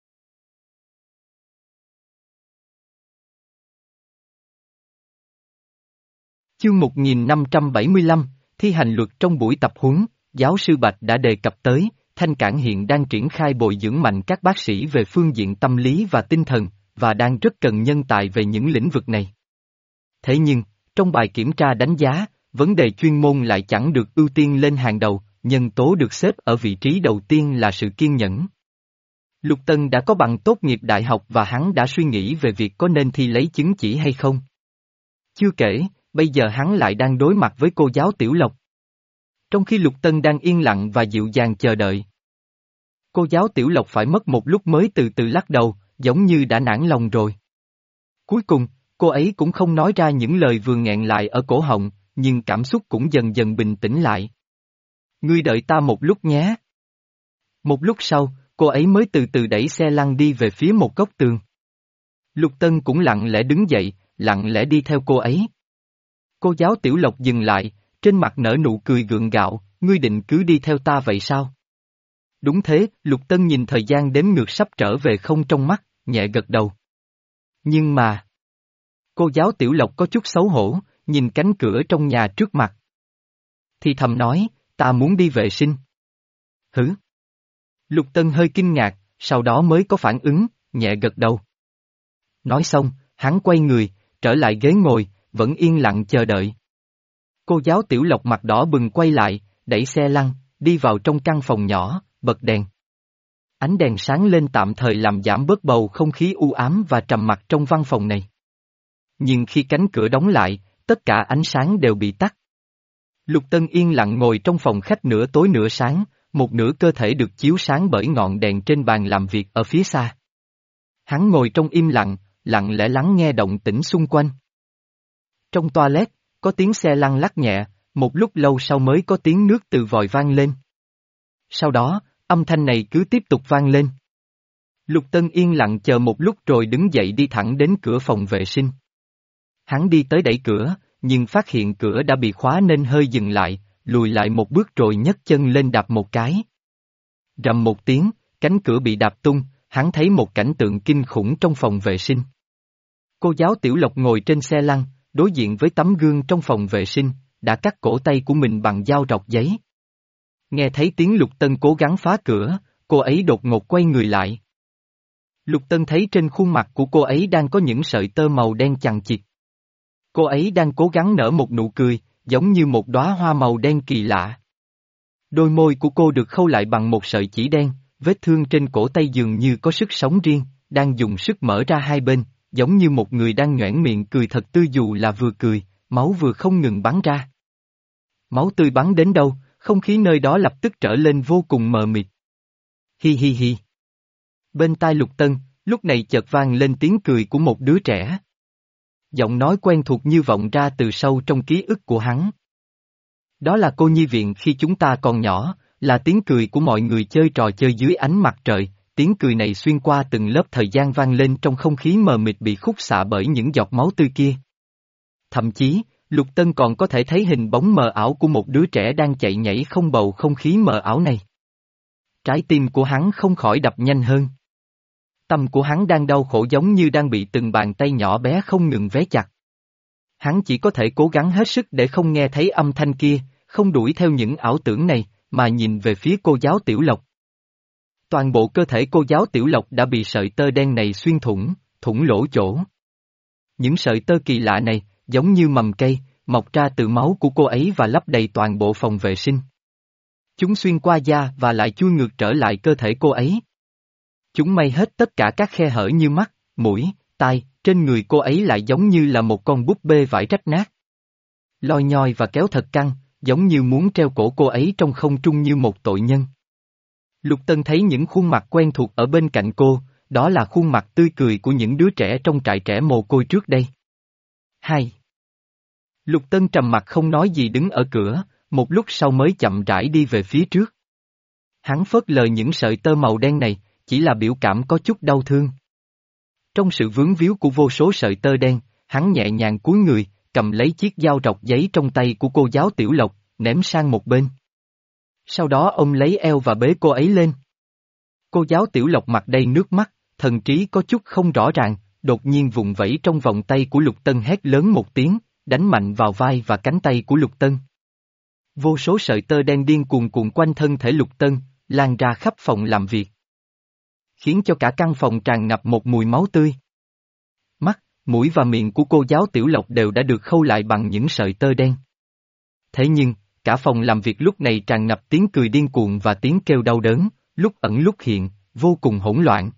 Chương một nghìn năm trăm bảy mươi lăm, thi hành luật. Trong buổi tập huấn, giáo sư Bạch đã đề cập tới, Thanh Cảng hiện đang triển khai bồi dưỡng mạnh các bác sĩ về phương diện tâm lý và tinh thần, và đang rất cần nhân tài về những lĩnh vực này. Thế nhưng, trong bài kiểm tra đánh giá, vấn đề chuyên môn lại chẳng được ưu tiên lên hàng đầu, nhân tố được xếp ở vị trí đầu tiên là sự kiên nhẫn. Lục Tân đã có bằng tốt nghiệp đại học và hắn đã suy nghĩ về việc có nên thi lấy chứng chỉ hay không. Chưa kể, bây giờ hắn lại đang đối mặt với cô giáo Tiểu Lộc. Trong khi Lục Tân đang yên lặng và dịu dàng chờ đợi. Cô giáo Tiểu Lộc phải mất một lúc mới từ từ lắc đầu, giống như đã nản lòng rồi. Cuối cùng, cô ấy cũng không nói ra những lời vừa nghẹn lại ở cổ họng, nhưng cảm xúc cũng dần dần bình tĩnh lại. Ngươi đợi ta một lúc nhé. Một lúc sau, cô ấy mới từ từ đẩy xe lăn đi về phía một góc tường. Lục Tân cũng lặng lẽ đứng dậy, lặng lẽ đi theo cô ấy. Cô giáo Tiểu Lộc dừng lại, trên mặt nở nụ cười gượng gạo, ngươi định cứ đi theo ta vậy sao? Đúng thế, Lục Tân nhìn thời gian đếm ngược sắp trở về không trong mắt, nhẹ gật đầu. Nhưng mà... Cô giáo Tiểu Lộc có chút xấu hổ, nhìn cánh cửa trong nhà trước mặt. Thì thầm nói, ta muốn đi vệ sinh. Hử? Lục Tân hơi kinh ngạc, sau đó mới có phản ứng, nhẹ gật đầu. Nói xong, hắn quay người, trở lại ghế ngồi, vẫn yên lặng chờ đợi. Cô giáo Tiểu Lộc mặt đỏ bừng quay lại, đẩy xe lăn, đi vào trong căn phòng nhỏ, bật đèn. Ánh đèn sáng lên tạm thời làm giảm bớt bầu không khí u ám và trầm mặc trong văn phòng này. Nhưng khi cánh cửa đóng lại, tất cả ánh sáng đều bị tắt. Lục Tân yên lặng ngồi trong phòng khách nửa tối nửa sáng, một nửa cơ thể được chiếu sáng bởi ngọn đèn trên bàn làm việc ở phía xa. Hắn ngồi trong im lặng, lặng lẽ lắng nghe động tĩnh xung quanh. Trong toilet, có tiếng xe lăn lắc nhẹ, một lúc lâu sau mới có tiếng nước từ vòi vang lên. Sau đó, âm thanh này cứ tiếp tục vang lên. Lục Tân yên lặng chờ một lúc rồi đứng dậy đi thẳng đến cửa phòng vệ sinh. Hắn đi tới đẩy cửa, nhưng phát hiện cửa đã bị khóa nên hơi dừng lại, lùi lại một bước rồi nhấc chân lên đạp một cái. Rầm một tiếng, cánh cửa bị đạp tung, hắn thấy một cảnh tượng kinh khủng trong phòng vệ sinh. Cô giáo Tiểu Lộc ngồi trên xe lăn, đối diện với tấm gương trong phòng vệ sinh, đã cắt cổ tay của mình bằng dao rọc giấy. Nghe thấy tiếng Lục Tân cố gắng phá cửa, cô ấy đột ngột quay người lại. Lục Tân thấy trên khuôn mặt của cô ấy đang có những sợi tơ màu đen chằng chịt. Cô ấy đang cố gắng nở một nụ cười, giống như một đóa hoa màu đen kỳ lạ. Đôi môi của cô được khâu lại bằng một sợi chỉ đen, vết thương trên cổ tay dường như có sức sống riêng, đang dùng sức mở ra hai bên, giống như một người đang nhoẻn miệng cười thật tươi dù là vừa cười, máu vừa không ngừng bắn ra. Máu tươi bắn đến đâu, không khí nơi đó lập tức trở lên vô cùng mờ mịt. Hi hi hi. Bên tai Lục Tân, lúc này chợt vang lên tiếng cười của một đứa trẻ. Giọng nói quen thuộc như vọng ra từ sâu trong ký ức của hắn. Đó là cô nhi viện khi chúng ta còn nhỏ, là tiếng cười của mọi người chơi trò chơi dưới ánh mặt trời, tiếng cười này xuyên qua từng lớp thời gian vang lên trong không khí mờ mịt bị khúc xạ bởi những giọt máu tươi kia. Thậm chí, Lục Tân còn có thể thấy hình bóng mờ ảo của một đứa trẻ đang chạy nhảy không bầu không khí mờ ảo này. Trái tim của hắn không khỏi đập nhanh hơn. Tâm của hắn đang đau khổ giống như đang bị từng bàn tay nhỏ bé không ngừng vé chặt. Hắn chỉ có thể cố gắng hết sức để không nghe thấy âm thanh kia, không đuổi theo những ảo tưởng này, mà nhìn về phía cô giáo Tiểu Lộc. Toàn bộ cơ thể cô giáo Tiểu Lộc đã bị sợi tơ đen này xuyên thủng, thủng lỗ chỗ. Những sợi tơ kỳ lạ này, giống như mầm cây, mọc ra từ máu của cô ấy và lấp đầy toàn bộ phòng vệ sinh. Chúng xuyên qua da và lại chui ngược trở lại cơ thể cô ấy. Chúng may hết tất cả các khe hở như mắt, mũi, tai, trên người cô ấy lại giống như là một con búp bê vải rách nát. Loi nhoi và kéo thật căng, giống như muốn treo cổ cô ấy trong không trung như một tội nhân. Lục Tân thấy những khuôn mặt quen thuộc ở bên cạnh cô, đó là khuôn mặt tươi cười của những đứa trẻ trong trại trẻ mồ côi trước đây. Hai. Lục Tân trầm mặt không nói gì đứng ở cửa, một lúc sau mới chậm rãi đi về phía trước. Hắn phớt lờ những sợi tơ màu đen này, chỉ là biểu cảm có chút đau thương. Trong sự vướng víu của vô số sợi tơ đen, hắn nhẹ nhàng cúi người, cầm lấy chiếc dao rọc giấy trong tay của cô giáo Tiểu Lộc, ném sang một bên. Sau đó ông lấy eo và bế cô ấy lên. Cô giáo Tiểu Lộc mặt đầy nước mắt, thần trí có chút không rõ ràng, đột nhiên vùng vẫy trong vòng tay của Lục Tân hét lớn một tiếng, đánh mạnh vào vai và cánh tay của Lục Tân. Vô số sợi tơ đen điên cuồn cuộn quanh thân thể Lục Tân, lan ra khắp phòng làm việc, khiến cho cả căn phòng tràn ngập một mùi máu tươi. Mắt, mũi và miệng của cô giáo Tiểu Lộc đều đã được khâu lại bằng những sợi tơ đen. Thế nhưng, cả phòng làm việc lúc này tràn ngập tiếng cười điên cuồng và tiếng kêu đau đớn, lúc ẩn lúc hiện, vô cùng hỗn loạn.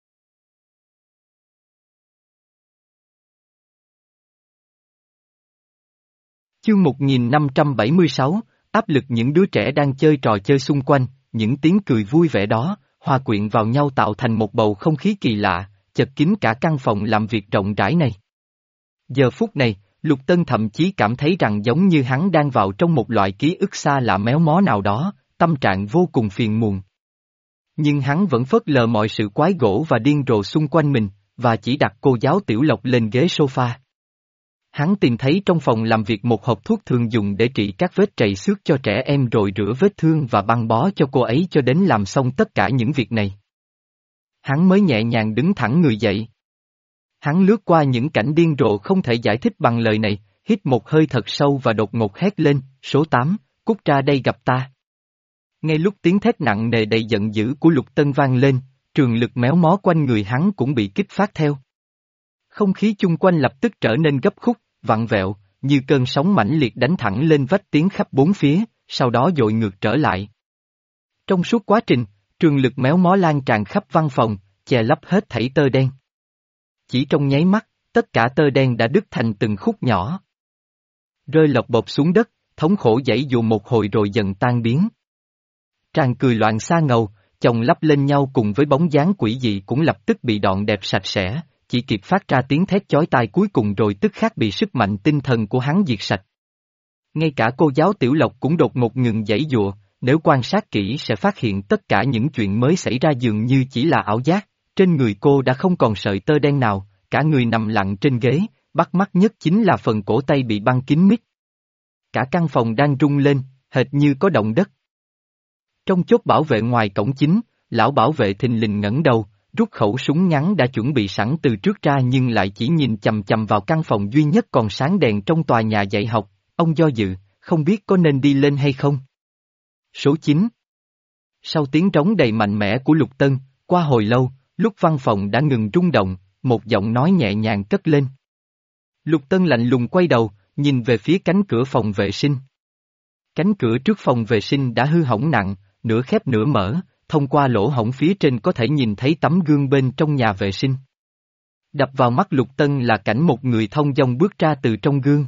Chương một nghìn năm trăm bảy mươi sáu, áp lực những đứa trẻ đang chơi trò chơi xung quanh, những tiếng cười vui vẻ đó, hòa quyện vào nhau tạo thành một bầu không khí kỳ lạ, chật kín cả căn phòng làm việc rộng rãi này. Giờ phút này, Lục Tân thậm chí cảm thấy rằng giống như hắn đang vào trong một loại ký ức xa lạ méo mó nào đó, tâm trạng vô cùng phiền muộn. Nhưng hắn vẫn phớt lờ mọi sự quái gỗ và điên rồ xung quanh mình, và chỉ đặt cô giáo Tiểu Lộc lên ghế sofa. Hắn tìm thấy trong phòng làm việc một hộp thuốc thường dùng để trị các vết trầy xước cho trẻ em rồi rửa vết thương và băng bó cho cô ấy cho đến làm xong tất cả những việc này. Hắn mới nhẹ nhàng đứng thẳng người dậy. Hắn lướt qua những cảnh điên rồ không thể giải thích bằng lời này, hít một hơi thật sâu và đột ngột hét lên, số tám, cút ra đây gặp ta. Ngay lúc tiếng thét nặng nề đầy giận dữ của Lục Tân vang lên, trường lực méo mó quanh người hắn cũng bị kích phát theo. Không khí chung quanh lập tức trở nên gấp khúc, vặn vẹo, như cơn sóng mãnh liệt đánh thẳng lên vách tiếng khắp bốn phía, sau đó dội ngược trở lại. Trong suốt quá trình, trường lực méo mó lan tràn khắp văn phòng, che lấp hết thảy tơ đen. Chỉ trong nháy mắt, tất cả tơ đen đã đứt thành từng khúc nhỏ. Rơi lộc bộp xuống đất, thống khổ giãy dụa một hồi rồi dần tan biến. Tràng cười loạn xa ngầu, chồng lắp lên nhau cùng với bóng dáng quỷ dị cũng lập tức bị đọn đẹp sạch sẽ, chỉ kịp phát ra tiếng thét chói tai cuối cùng rồi tức khắc bị sức mạnh tinh thần của hắn diệt sạch. Ngay cả cô giáo Tiểu Lộc cũng đột ngột ngừng giãy dụa, nếu quan sát kỹ sẽ phát hiện tất cả những chuyện mới xảy ra dường như chỉ là ảo giác, trên người cô đã không còn sợi tơ đen nào, cả người nằm lặng trên ghế, bắt mắt nhất chính là phần cổ tay bị băng kín mít. Cả căn phòng đang rung lên, hệt như có động đất. Trong chốt bảo vệ ngoài cổng chính, lão bảo vệ thình lình ngẩng đầu, rút khẩu súng ngắn đã chuẩn bị sẵn từ trước ra nhưng lại chỉ nhìn chằm chằm vào căn phòng duy nhất còn sáng đèn trong tòa nhà dạy học, ông do dự, không biết có nên đi lên hay không. Số chín. Sau tiếng trống đầy mạnh mẽ của Lục Tân, qua hồi lâu, lúc văn phòng đã ngừng rung động, một giọng nói nhẹ nhàng cất lên. Lục Tân lạnh lùng quay đầu, nhìn về phía cánh cửa phòng vệ sinh. Cánh cửa trước phòng vệ sinh đã hư hỏng nặng, nửa khép nửa mở, thông qua lỗ hổng phía trên có thể nhìn thấy tấm gương bên trong nhà vệ sinh. Đập vào mắt Lục Tân là cảnh một người thong dong bước ra từ trong gương.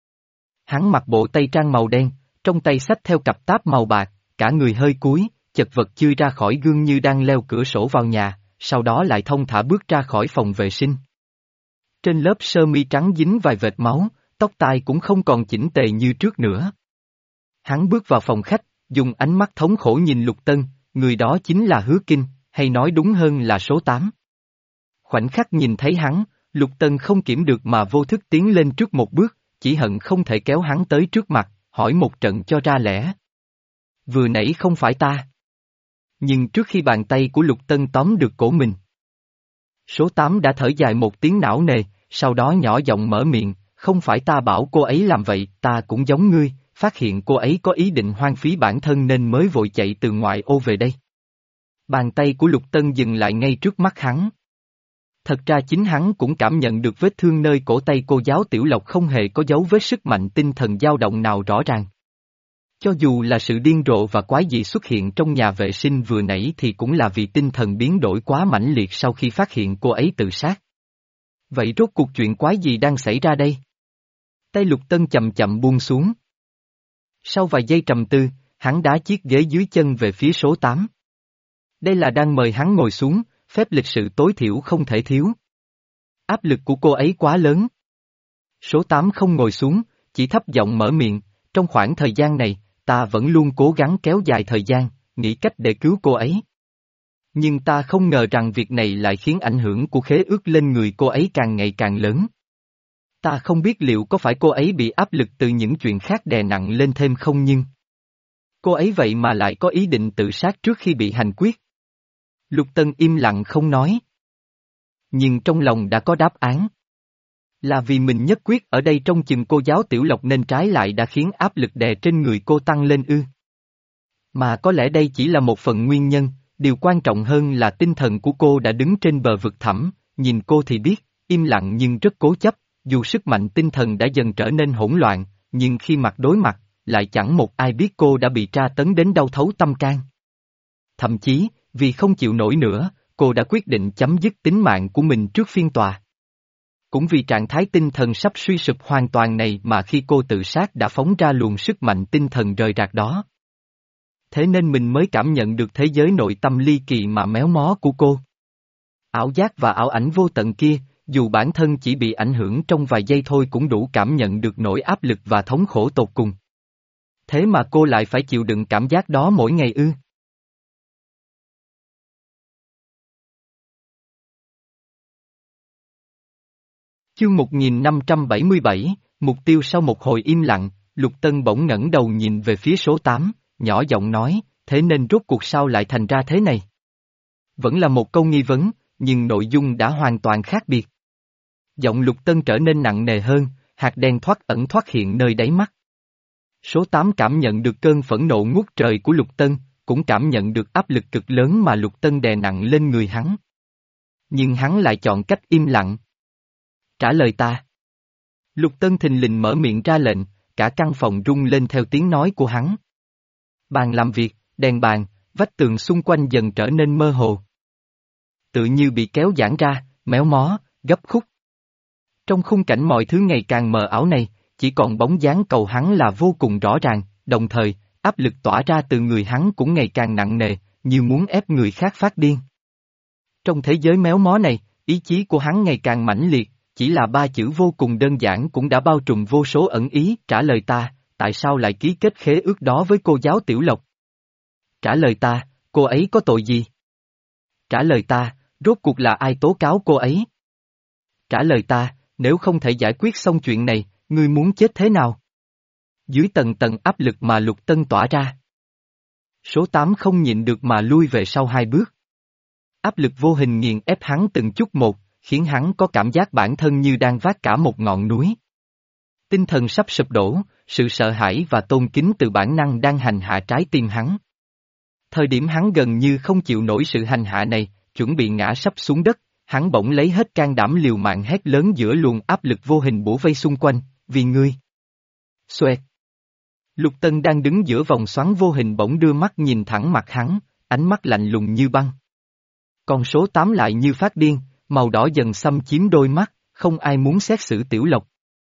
Hắn mặc bộ tây trang màu đen, trong tay xách theo cặp táp màu bạc, cả người hơi cúi, chật vật chui ra khỏi gương như đang leo cửa sổ vào nhà, sau đó lại thong thả bước ra khỏi phòng vệ sinh. Trên lớp sơ mi trắng dính vài vệt máu, tóc tai cũng không còn chỉnh tề như trước nữa. Hắn bước vào phòng khách, dùng ánh mắt thống khổ nhìn Lục Tân, người đó chính là Hứa Kinh, hay nói đúng hơn là số tám. Khoảnh khắc nhìn thấy hắn, Lục Tân không kiểm được mà vô thức tiến lên trước một bước, chỉ hận không thể kéo hắn tới trước mặt, hỏi một trận cho ra lẽ. Vừa nãy không phải ta. Nhưng trước khi bàn tay của Lục Tân tóm được cổ mình, số tám đã thở dài một tiếng não nề, sau đó nhỏ giọng mở miệng, không phải ta bảo cô ấy làm vậy, ta cũng giống ngươi, phát hiện cô ấy có ý định hoang phí bản thân nên mới vội chạy từ ngoại ô về đây. Bàn tay của Lục Tân dừng lại ngay trước mắt hắn. Thật ra chính hắn cũng cảm nhận được vết thương nơi cổ tay cô giáo Tiểu Lộc không hề có dấu vết sức mạnh tinh thần dao động nào rõ ràng. Cho dù là sự điên rồ và quái dị xuất hiện trong nhà vệ sinh vừa nãy thì cũng là vì tinh thần biến đổi quá mãnh liệt sau khi phát hiện cô ấy tự sát. Vậy rốt cuộc chuyện quái gì đang xảy ra đây? Tay Lục Tân chậm chậm buông xuống. Sau vài giây trầm tư, hắn đá chiếc ghế dưới chân về phía số tám. Đây là đang mời hắn ngồi xuống, phép lịch sự tối thiểu không thể thiếu. Áp lực của cô ấy quá lớn. Số tám không ngồi xuống, chỉ thấp giọng mở miệng, trong khoảng thời gian này, ta vẫn luôn cố gắng kéo dài thời gian, nghĩ cách để cứu cô ấy. Nhưng ta không ngờ rằng việc này lại khiến ảnh hưởng của khế ước lên người cô ấy càng ngày càng lớn. Ta không biết liệu có phải cô ấy bị áp lực từ những chuyện khác đè nặng lên thêm không nhưng... Cô ấy vậy mà lại có ý định tự sát trước khi bị hành quyết. Lục Tân im lặng không nói. Nhưng trong lòng đã có đáp án. Là vì mình nhất quyết ở đây trong chừng cô giáo Tiểu Lộc nên trái lại đã khiến áp lực đè trên người cô tăng lên ư. Mà có lẽ đây chỉ là một phần nguyên nhân, điều quan trọng hơn là tinh thần của cô đã đứng trên bờ vực thẳm, nhìn cô thì biết, im lặng nhưng rất cố chấp, dù sức mạnh tinh thần đã dần trở nên hỗn loạn, nhưng khi mặt đối mặt, lại chẳng một ai biết cô đã bị tra tấn đến đau thấu tâm can. Thậm chí, vì không chịu nổi nữa, cô đã quyết định chấm dứt tính mạng của mình trước phiên tòa. Cũng vì trạng thái tinh thần sắp suy sụp hoàn toàn này mà khi cô tự sát đã phóng ra luồng sức mạnh tinh thần rời rạc đó. Thế nên mình mới cảm nhận được thế giới nội tâm ly kỳ mà méo mó của cô. Ảo giác và ảo ảnh vô tận kia, dù bản thân chỉ bị ảnh hưởng trong vài giây thôi cũng đủ cảm nhận được nỗi áp lực và thống khổ tột cùng. Thế mà cô lại phải chịu đựng cảm giác đó mỗi ngày ư? Chương một nghìn năm trăm bảy mươi bảy, mục tiêu. Sau một hồi im lặng, Lục Tân bỗng ngẩng đầu nhìn về phía số tám, nhỏ giọng nói, thế nên rốt cuộc sao lại thành ra thế này? Vẫn là một câu nghi vấn, nhưng nội dung đã hoàn toàn khác biệt. Giọng Lục Tân trở nên nặng nề hơn, hạt đen thoát ẩn thoát hiện nơi đáy mắt. Số tám cảm nhận được cơn phẫn nộ ngút trời của Lục Tân, cũng cảm nhận được áp lực cực lớn mà Lục Tân đè nặng lên người hắn. Nhưng hắn lại chọn cách im lặng. Trả lời ta. Lục Tân thình lình mở miệng ra lệnh, cả căn phòng rung lên theo tiếng nói của hắn. Bàn làm việc, đèn bàn, vách tường xung quanh dần trở nên mơ hồ. Tự như bị kéo giãn ra, méo mó, gấp khúc. Trong khung cảnh mọi thứ ngày càng mờ ảo này, chỉ còn bóng dáng cầu hắn là vô cùng rõ ràng, đồng thời, áp lực tỏa ra từ người hắn cũng ngày càng nặng nề, như muốn ép người khác phát điên. Trong thế giới méo mó này, ý chí của hắn ngày càng mãnh liệt, chỉ là ba chữ vô cùng đơn giản cũng đã bao trùm vô số ẩn ý. Trả lời ta, tại sao lại ký kết khế ước đó với cô giáo Tiểu Lộc? Trả lời ta, cô ấy có tội gì? Trả lời ta, rốt cuộc là ai tố cáo cô ấy? Trả lời ta, nếu không thể giải quyết xong chuyện này, ngươi muốn chết thế nào? Dưới tầng tầng áp lực mà Lục Tân tỏa ra. Số tám không nhịn được mà lui về sau hai bước. Áp lực vô hình nghiền ép hắn từng chút một, khiến hắn có cảm giác bản thân như đang vác cả một ngọn núi. Tinh thần sắp sụp đổ, sự sợ hãi và tôn kính từ bản năng đang hành hạ trái tim hắn. Thời điểm hắn gần như không chịu nổi sự hành hạ này, chuẩn bị ngã sắp xuống đất, hắn bỗng lấy hết can đảm liều mạng hét lớn giữa luồng áp lực vô hình bủa vây xung quanh, vì ngươi. Xoẹt. Lục Tân đang đứng giữa vòng xoắn vô hình bỗng đưa mắt nhìn thẳng mặt hắn, ánh mắt lạnh lùng như băng. Con số tám lại như phát điên, màu đỏ dần xâm chiếm đôi mắt, không ai muốn xét xử Tiểu Lộc.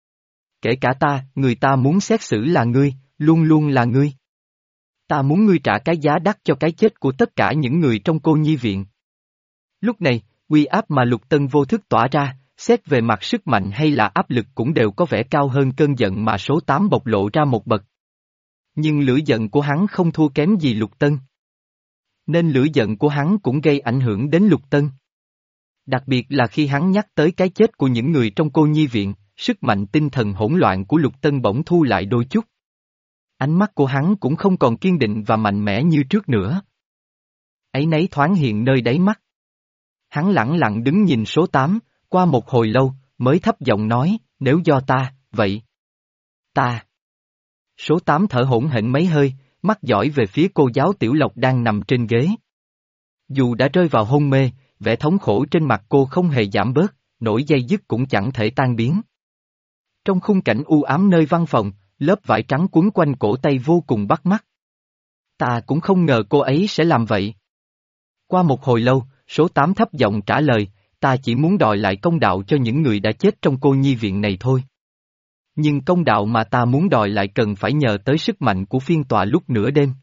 Kể cả ta, người ta muốn xét xử là ngươi, luôn luôn là ngươi. Ta muốn ngươi trả cái giá đắt cho cái chết của tất cả những người trong cô nhi viện. Lúc này, uy áp mà Lục Tân vô thức tỏa ra, xét về mặt sức mạnh hay là áp lực cũng đều có vẻ cao hơn cơn giận mà số tám bộc lộ ra một bậc. Nhưng lửa giận của hắn không thua kém gì Lục Tân. Nên lửa giận của hắn cũng gây ảnh hưởng đến Lục Tân. Đặc biệt là khi hắn nhắc tới cái chết của những người trong cô nhi viện, sức mạnh tinh thần hỗn loạn của Lục Tân bỗng thu lại đôi chút. Ánh mắt của hắn cũng không còn kiên định và mạnh mẽ như trước nữa. Áy náy thoáng hiện nơi đáy mắt. Hắn lẳng lặng đứng nhìn số tám, qua một hồi lâu, mới thấp giọng nói, nếu do ta, vậy. Ta. Số tám thở hổn hển mấy hơi, mắt dõi về phía cô giáo Tiểu Lộc đang nằm trên ghế. Dù đã rơi vào hôn mê, vẻ thống khổ trên mặt cô không hề giảm bớt, nỗi day dứt cũng chẳng thể tan biến. Trong khung cảnh u ám nơi văn phòng, lớp vải trắng quấn quanh cổ tay vô cùng bắt mắt. Ta cũng không ngờ cô ấy sẽ làm vậy. Qua một hồi lâu, số tám thấp giọng trả lời, ta chỉ muốn đòi lại công đạo cho những người đã chết trong cô nhi viện này thôi. Nhưng công đạo mà ta muốn đòi lại cần phải nhờ tới sức mạnh của phiên tòa lúc nửa đêm.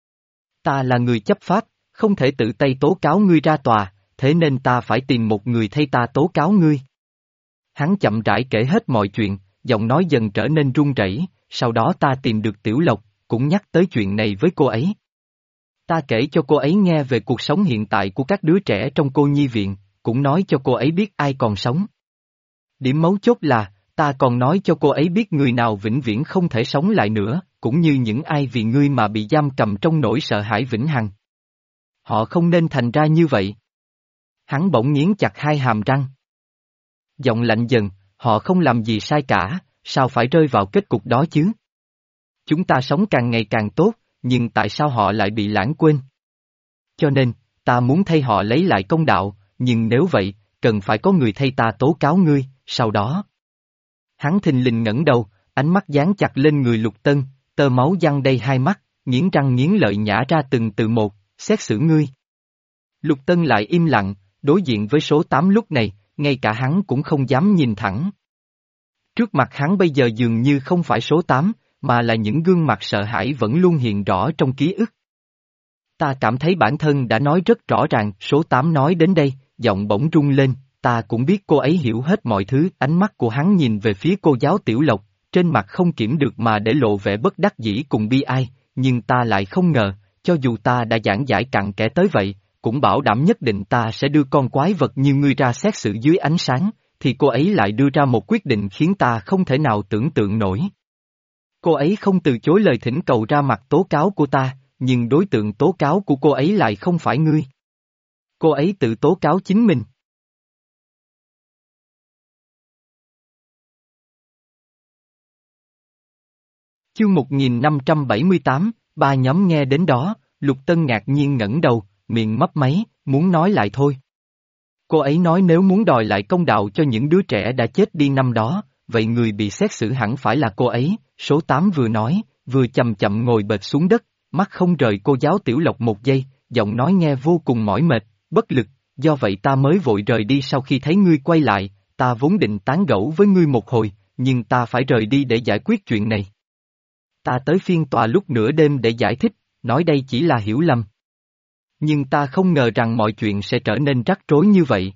Ta là người chấp pháp, không thể tự tay tố cáo ngươi ra tòa, thế nên ta phải tìm một người thay ta tố cáo ngươi. Hắn chậm rãi kể hết mọi chuyện, giọng nói dần trở nên run rẩy, sau đó ta tìm được Tiểu Lộc, cũng nhắc tới chuyện này với cô ấy. Ta kể cho cô ấy nghe về cuộc sống hiện tại của các đứa trẻ trong cô nhi viện, cũng nói cho cô ấy biết ai còn sống. Điểm mấu chốt là, ta còn nói cho cô ấy biết người nào vĩnh viễn không thể sống lại nữa, cũng như những ai vì ngươi mà bị giam cầm trong nỗi sợ hãi vĩnh hằng. Họ không nên thành ra như vậy. Hắn bỗng nghiến chặt hai hàm răng. Giọng lạnh dần, họ không làm gì sai cả, sao phải rơi vào kết cục đó chứ? Chúng ta sống càng ngày càng tốt, nhưng tại sao họ lại bị lãng quên? Cho nên, ta muốn thay họ lấy lại công đạo, nhưng nếu vậy, cần phải có người thay ta tố cáo ngươi, sau đó. Hắn thình lình ngẩng đầu, ánh mắt dán chặt lên người Lục Tân, tơ máu giăng đầy hai mắt, nghiến răng nghiến lợi nhả ra từng từ một, xét xử ngươi. Lục Tân lại im lặng, đối diện với số tám lúc này, ngay cả hắn cũng không dám nhìn thẳng. Trước mặt hắn bây giờ dường như không phải số tám, mà là những gương mặt sợ hãi vẫn luôn hiện rõ trong ký ức. Ta cảm thấy bản thân đã nói rất rõ ràng, số tám nói đến đây, giọng bỗng rung lên, ta cũng biết cô ấy hiểu hết mọi thứ, ánh mắt của hắn nhìn về phía cô giáo Tiểu Lộc, trên mặt không kiểm được mà để lộ vẻ bất đắc dĩ cùng bi ai, nhưng ta lại không ngờ, cho dù ta đã giảng giải cặn kẽ tới vậy, cũng bảo đảm nhất định ta sẽ đưa con quái vật như ngươi ra xét xử dưới ánh sáng, thì cô ấy lại đưa ra một quyết định khiến ta không thể nào tưởng tượng nổi. Cô ấy không từ chối lời thỉnh cầu ra mặt tố cáo của ta, nhưng đối tượng tố cáo của cô ấy lại không phải ngươi. Cô ấy tự tố cáo chính mình. Chương một nghìn năm trăm bảy mươi tám, ba nhóm nghe đến đó, Lục Tân ngạc nhiên ngẩng đầu, miệng mấp máy, muốn nói lại thôi. Cô ấy nói nếu muốn đòi lại công đạo cho những đứa trẻ đã chết đi năm đó, vậy người bị xét xử hẳn phải là cô ấy, số tám vừa nói, vừa chậm chậm ngồi bệt xuống đất, mắt không rời cô giáo Tiểu Lộc một giây, giọng nói nghe vô cùng mỏi mệt, bất lực, do vậy ta mới vội rời đi sau khi thấy ngươi quay lại, ta vốn định tán gẫu với ngươi một hồi, nhưng ta phải rời đi để giải quyết chuyện này. Ta tới phiên tòa lúc nửa đêm để giải thích, nói đây chỉ là hiểu lầm. Nhưng ta không ngờ rằng mọi chuyện sẽ trở nên rắc rối như vậy.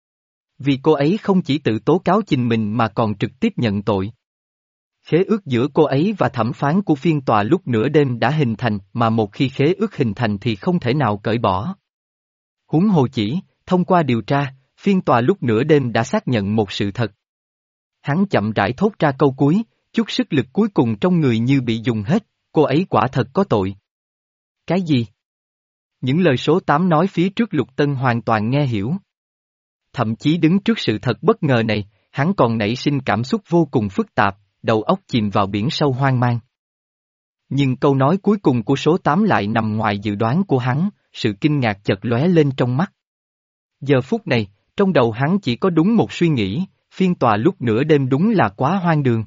Vì cô ấy không chỉ tự tố cáo chính mình mà còn trực tiếp nhận tội. Khế ước giữa cô ấy và thẩm phán của phiên tòa lúc nửa đêm đã hình thành, mà một khi khế ước hình thành thì không thể nào cởi bỏ. Huống hồ chỉ, thông qua điều tra, phiên tòa lúc nửa đêm đã xác nhận một sự thật. Hắn chậm rãi thốt ra câu cuối, chút sức lực cuối cùng trong người như bị dùng hết, cô ấy quả thật có tội. Cái gì? Những lời số tám nói phía trước Lục Tân hoàn toàn nghe hiểu. Thậm chí đứng trước sự thật bất ngờ này, hắn còn nảy sinh cảm xúc vô cùng phức tạp, đầu óc chìm vào biển sâu hoang mang. Nhưng câu nói cuối cùng của số tám lại nằm ngoài dự đoán của hắn, sự kinh ngạc chợt lóe lên trong mắt. Giờ phút này, trong đầu hắn chỉ có đúng một suy nghĩ, phiên tòa lúc nửa đêm đúng là quá hoang đường.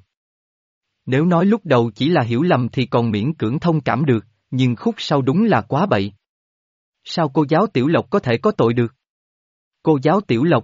Nếu nói lúc đầu chỉ là hiểu lầm thì còn miễn cưỡng thông cảm được, nhưng khúc sau đúng là quá bậy. Sao cô giáo Tiểu Lộc có thể có tội được? Cô giáo Tiểu Lộc.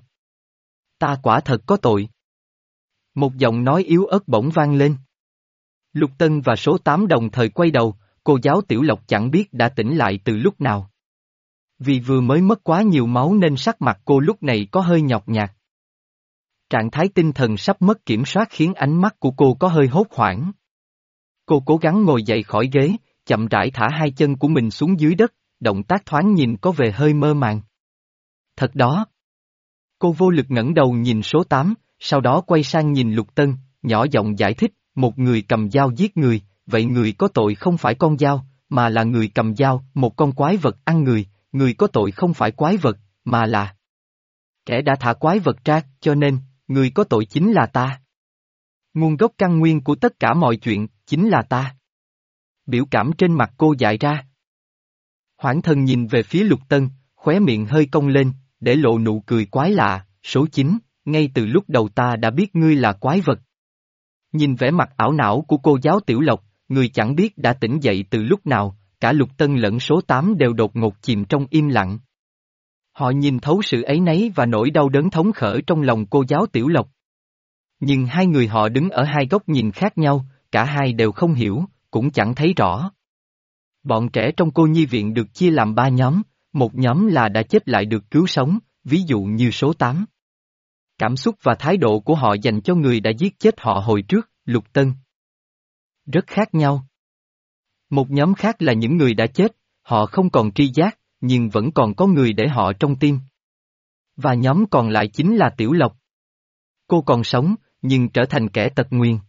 Ta quả thật có tội. Một giọng nói yếu ớt bỗng vang lên. Lục Tân và số tám đồng thời quay đầu, cô giáo Tiểu Lộc chẳng biết đã tỉnh lại từ lúc nào. Vì vừa mới mất quá nhiều máu nên sắc mặt cô lúc này có hơi nhợt nhạt. Trạng thái tinh thần sắp mất kiểm soát khiến ánh mắt của cô có hơi hốt hoảng. Cô cố gắng ngồi dậy khỏi ghế, chậm rãi thả hai chân của mình xuống dưới đất, động tác thoáng nhìn có vẻ hơi mơ màng. Thật đó. Cô vô lực ngẩng đầu nhìn số tám, sau đó quay sang nhìn Lục Tân, nhỏ giọng giải thích, một người cầm dao giết người, vậy người có tội không phải con dao, mà là người cầm dao, một con quái vật ăn người, người có tội không phải quái vật, mà là kẻ đã thả quái vật ra, cho nên, người có tội chính là ta. Nguồn gốc căn nguyên của tất cả mọi chuyện, chính là ta. Biểu cảm trên mặt cô dại ra. Hoảng thần nhìn về phía Lục Tân, khóe miệng hơi cong lên, để lộ nụ cười quái lạ, số chín, ngay từ lúc đầu ta đã biết ngươi là quái vật. Nhìn vẻ mặt ảo não của cô giáo Tiểu Lộc, người chẳng biết đã tỉnh dậy từ lúc nào, cả Lục Tân lẫn số tám đều đột ngột chìm trong im lặng. Họ nhìn thấu sự áy náy và nỗi đau đớn thống khởi trong lòng cô giáo Tiểu Lộc. Nhưng hai người họ đứng ở hai góc nhìn khác nhau, cả hai đều không hiểu, cũng chẳng thấy rõ. Bọn trẻ trong cô nhi viện được chia làm ba nhóm, một nhóm là đã chết lại được cứu sống, ví dụ như số tám. Cảm xúc và thái độ của họ dành cho người đã giết chết họ hồi trước, Lục Tân, rất khác nhau. Một nhóm khác là những người đã chết, họ không còn tri giác, nhưng vẫn còn có người để họ trong tim. Và nhóm còn lại chính là Tiểu Lộc. Cô còn sống, nhưng trở thành kẻ tật nguyền.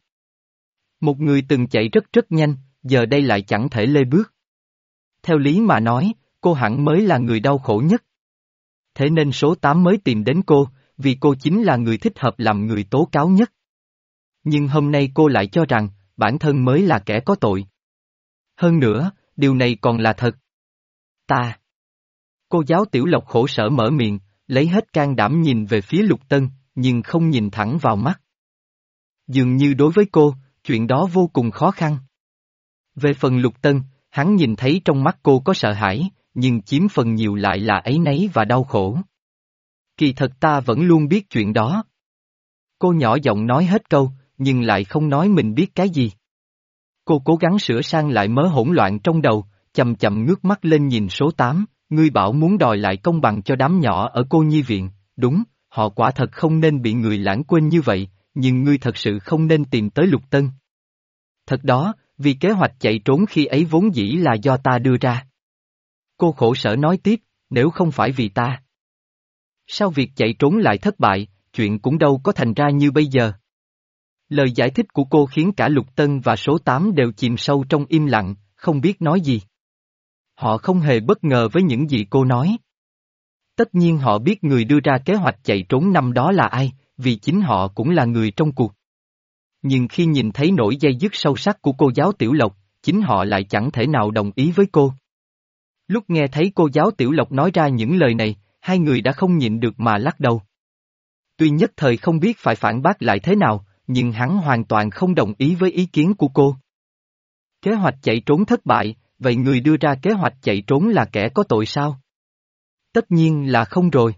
Một người từng chạy rất rất nhanh, giờ đây lại chẳng thể lê bước. Theo lý mà nói, cô hẳn mới là người đau khổ nhất. Thế nên số tám mới tìm đến cô, vì cô chính là người thích hợp làm người tố cáo nhất. Nhưng hôm nay cô lại cho rằng, bản thân mới là kẻ có tội. Hơn nữa, điều này còn là thật. Ta. Cô giáo Tiểu Lộc khổ sở mở miệng, lấy hết can đảm nhìn về phía Lục Tân, nhưng không nhìn thẳng vào mắt. Dường như đối với cô, chuyện đó vô cùng khó khăn. Về phần Lục Tân, hắn nhìn thấy trong mắt cô có sợ hãi, nhưng chiếm phần nhiều lại là áy náy và đau khổ. Kỳ thật ta vẫn luôn biết chuyện đó. Cô nhỏ giọng nói hết câu, nhưng lại không nói mình biết cái gì. Cô cố gắng sửa sang lại mớ hỗn loạn trong đầu, chậm chậm ngước mắt lên nhìn số tám, ngươi bảo muốn đòi lại công bằng cho đám nhỏ ở cô nhi viện, đúng, họ quả thật không nên bị người lãng quên như vậy, nhưng ngươi thật sự không nên tìm tới Lục Tân. Thật đó, vì kế hoạch chạy trốn khi ấy vốn dĩ là do ta đưa ra. Cô khổ sở nói tiếp, nếu không phải vì ta. Sao việc chạy trốn lại thất bại, chuyện cũng đâu có thành ra như bây giờ. Lời giải thích của cô khiến cả Lục Tân và số tám đều chìm sâu trong im lặng, không biết nói gì. Họ không hề bất ngờ với những gì cô nói. Tất nhiên họ biết người đưa ra kế hoạch chạy trốn năm đó là ai, vì chính họ cũng là người trong cuộc. Nhưng khi nhìn thấy nỗi dây dứt sâu sắc của cô giáo Tiểu Lộc, chính họ lại chẳng thể nào đồng ý với cô. Lúc nghe thấy cô giáo Tiểu Lộc nói ra những lời này, hai người đã không nhịn được mà lắc đầu. Tuy nhất thời không biết phải phản bác lại thế nào, nhưng hắn hoàn toàn không đồng ý với ý kiến của cô. Kế hoạch chạy trốn thất bại, vậy người đưa ra kế hoạch chạy trốn là kẻ có tội sao? Tất nhiên là không rồi.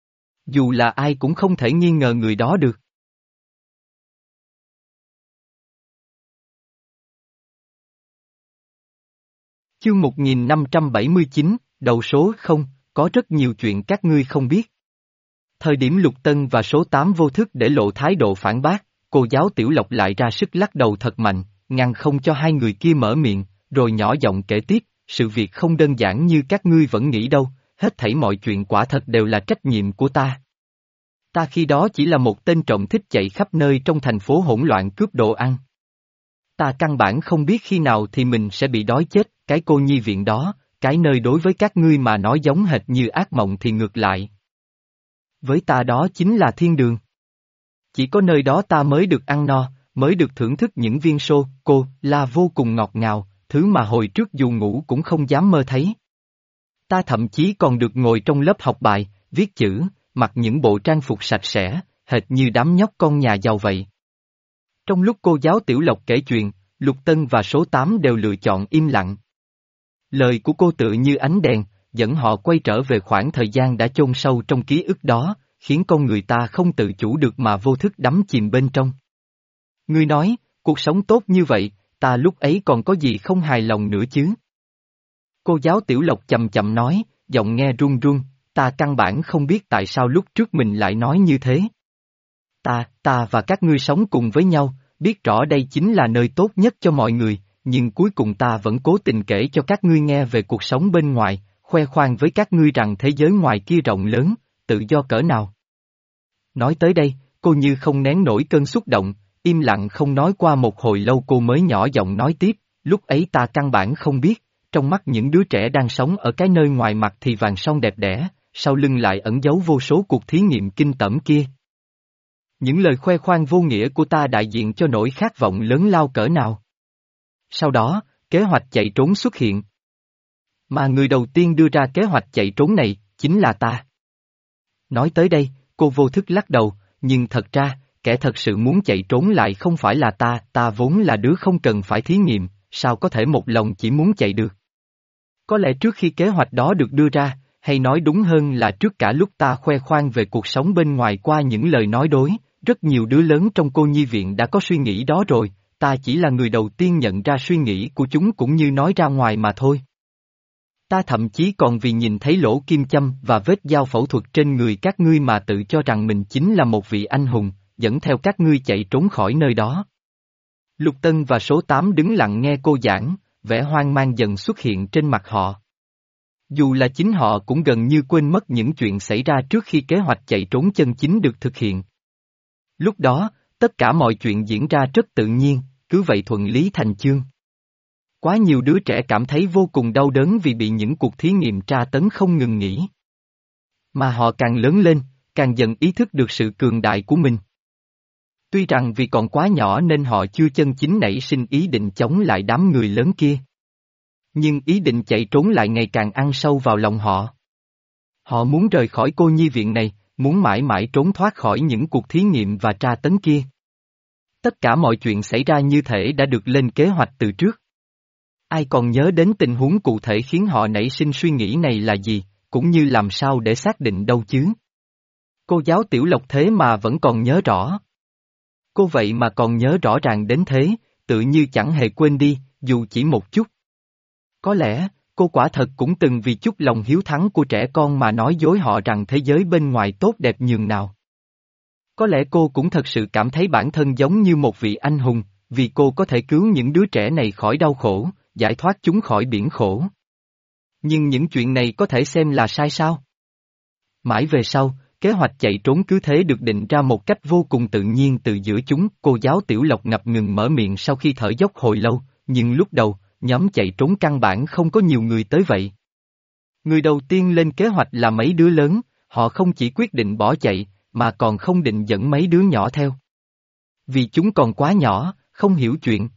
Dù là ai cũng không thể nghi ngờ người đó được. Chương một nghìn năm trăm bảy mươi chín, đầu số không, có rất nhiều chuyện các ngươi không biết. Thời điểm Lục Tân và số tám vô thức để lộ thái độ phản bác, cô giáo Tiểu Lộc lại ra sức lắc đầu thật mạnh, ngăn không cho hai người kia mở miệng, rồi nhỏ giọng kể tiếp, sự việc không đơn giản như các ngươi vẫn nghĩ đâu, hết thảy mọi chuyện quả thật đều là trách nhiệm của ta. Ta khi đó chỉ là một tên trộm thích chạy khắp nơi trong thành phố hỗn loạn cướp đồ ăn. Ta căn bản không biết khi nào thì mình sẽ bị đói chết, cái cô nhi viện đó, cái nơi đối với các ngươi mà nói giống hệt như ác mộng thì ngược lại. Với ta đó chính là thiên đường. Chỉ có nơi đó ta mới được ăn no, mới được thưởng thức những viên sô, cô, la vô cùng ngọt ngào, thứ mà hồi trước dù ngủ cũng không dám mơ thấy. Ta thậm chí còn được ngồi trong lớp học bài, viết chữ, mặc những bộ trang phục sạch sẽ, hệt như đám nhóc con nhà giàu vậy. Trong lúc cô giáo Tiểu Lộc kể chuyện, Lục Tân và số tám đều lựa chọn im lặng. Lời của cô tựa như ánh đèn, dẫn họ quay trở về khoảng thời gian đã chôn sâu trong ký ức đó, khiến con người ta không tự chủ được mà vô thức đắm chìm bên trong. Ngươi nói, cuộc sống tốt như vậy, ta lúc ấy còn có gì không hài lòng nữa chứ? Cô giáo Tiểu Lộc chậm chậm nói, giọng nghe run run, ta căn bản không biết tại sao lúc trước mình lại nói như thế. Ta, ta và các ngươi sống cùng với nhau, biết rõ đây chính là nơi tốt nhất cho mọi người, nhưng cuối cùng ta vẫn cố tình kể cho các ngươi nghe về cuộc sống bên ngoài, khoe khoang với các ngươi rằng thế giới ngoài kia rộng lớn, tự do cỡ nào. Nói tới đây, cô như không nén nổi cơn xúc động, im lặng không nói qua một hồi lâu cô mới nhỏ giọng nói tiếp, lúc ấy ta căn bản không biết, trong mắt những đứa trẻ đang sống ở cái nơi ngoài mặt thì vàng son đẹp đẽ, sau lưng lại ẩn giấu vô số cuộc thí nghiệm kinh tởm kia. Những lời khoe khoang vô nghĩa của ta đại diện cho nỗi khát vọng lớn lao cỡ nào. Sau đó, kế hoạch chạy trốn xuất hiện. Mà người đầu tiên đưa ra kế hoạch chạy trốn này, chính là ta. Nói tới đây, cô vô thức lắc đầu, nhưng thật ra, kẻ thật sự muốn chạy trốn lại không phải là ta, ta vốn là đứa không cần phải thí nghiệm, sao có thể một lòng chỉ muốn chạy được. Có lẽ trước khi kế hoạch đó được đưa ra, hay nói đúng hơn là trước cả lúc ta khoe khoang về cuộc sống bên ngoài qua những lời nói dối, rất nhiều đứa lớn trong cô nhi viện đã có suy nghĩ đó rồi, ta chỉ là người đầu tiên nhận ra suy nghĩ của chúng cũng như nói ra ngoài mà thôi. Ta thậm chí còn vì nhìn thấy lỗ kim châm và vết dao phẫu thuật trên người các ngươi mà tự cho rằng mình chính là một vị anh hùng, dẫn theo các ngươi chạy trốn khỏi nơi đó. Lục Tân và số tám đứng lặng nghe cô giảng, vẻ hoang mang dần xuất hiện trên mặt họ. Dù là chính họ cũng gần như quên mất những chuyện xảy ra trước khi kế hoạch chạy trốn chân chính được thực hiện. Lúc đó, tất cả mọi chuyện diễn ra rất tự nhiên, cứ vậy thuận lý thành chương. Quá nhiều đứa trẻ cảm thấy vô cùng đau đớn vì bị những cuộc thí nghiệm tra tấn không ngừng nghỉ. Mà họ càng lớn lên, càng dần ý thức được sự cường đại của mình. Tuy rằng vì còn quá nhỏ nên họ chưa chân chính nảy sinh ý định chống lại đám người lớn kia. Nhưng ý định chạy trốn lại ngày càng ăn sâu vào lòng họ. Họ muốn rời khỏi cô nhi viện này, muốn mãi mãi trốn thoát khỏi những cuộc thí nghiệm và tra tấn kia. Tất cả mọi chuyện xảy ra như thể đã được lên kế hoạch từ trước. Ai còn nhớ đến tình huống cụ thể khiến họ nảy sinh suy nghĩ này là gì, cũng như làm sao để xác định đâu chứ? Cô giáo Tiểu Lộc thế mà vẫn còn nhớ rõ. Cô vậy mà còn nhớ rõ ràng đến thế, tự như chẳng hề quên đi, dù chỉ một chút. Có lẽ, cô quả thật cũng từng vì chút lòng hiếu thắng của trẻ con mà nói dối họ rằng thế giới bên ngoài tốt đẹp nhường nào. Có lẽ cô cũng thật sự cảm thấy bản thân giống như một vị anh hùng, vì cô có thể cứu những đứa trẻ này khỏi đau khổ, giải thoát chúng khỏi biển khổ. Nhưng những chuyện này có thể xem là sai sao? Mãi về sau, kế hoạch chạy trốn cứ thế được định ra một cách vô cùng tự nhiên từ giữa chúng. Cô giáo Tiểu Lộc ngập ngừng mở miệng sau khi thở dốc hồi lâu, nhưng lúc đầu, nhóm chạy trốn căn bản không có nhiều người tới vậy. Người đầu tiên lên kế hoạch là mấy đứa lớn, họ không chỉ quyết định bỏ chạy, mà còn không định dẫn mấy đứa nhỏ theo. Vì chúng còn quá nhỏ, không hiểu chuyện.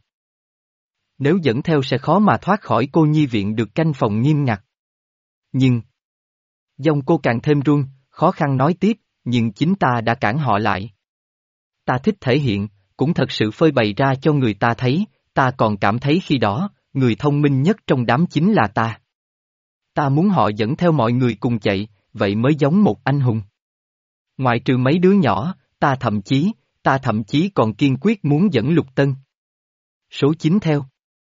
Nếu dẫn theo sẽ khó mà thoát khỏi cô nhi viện được canh phòng nghiêm ngặt. Nhưng... Giọng cô càng thêm run, khó khăn nói tiếp, nhưng chính ta đã cản họ lại. Ta thích thể hiện, cũng thật sự phơi bày ra cho người ta thấy, ta còn cảm thấy khi đó, người thông minh nhất trong đám chính là ta. Ta muốn họ dẫn theo mọi người cùng chạy, vậy mới giống một anh hùng. Ngoại trừ mấy đứa nhỏ, ta thậm chí, ta thậm chí còn kiên quyết muốn dẫn Lục Tân. Số chín theo.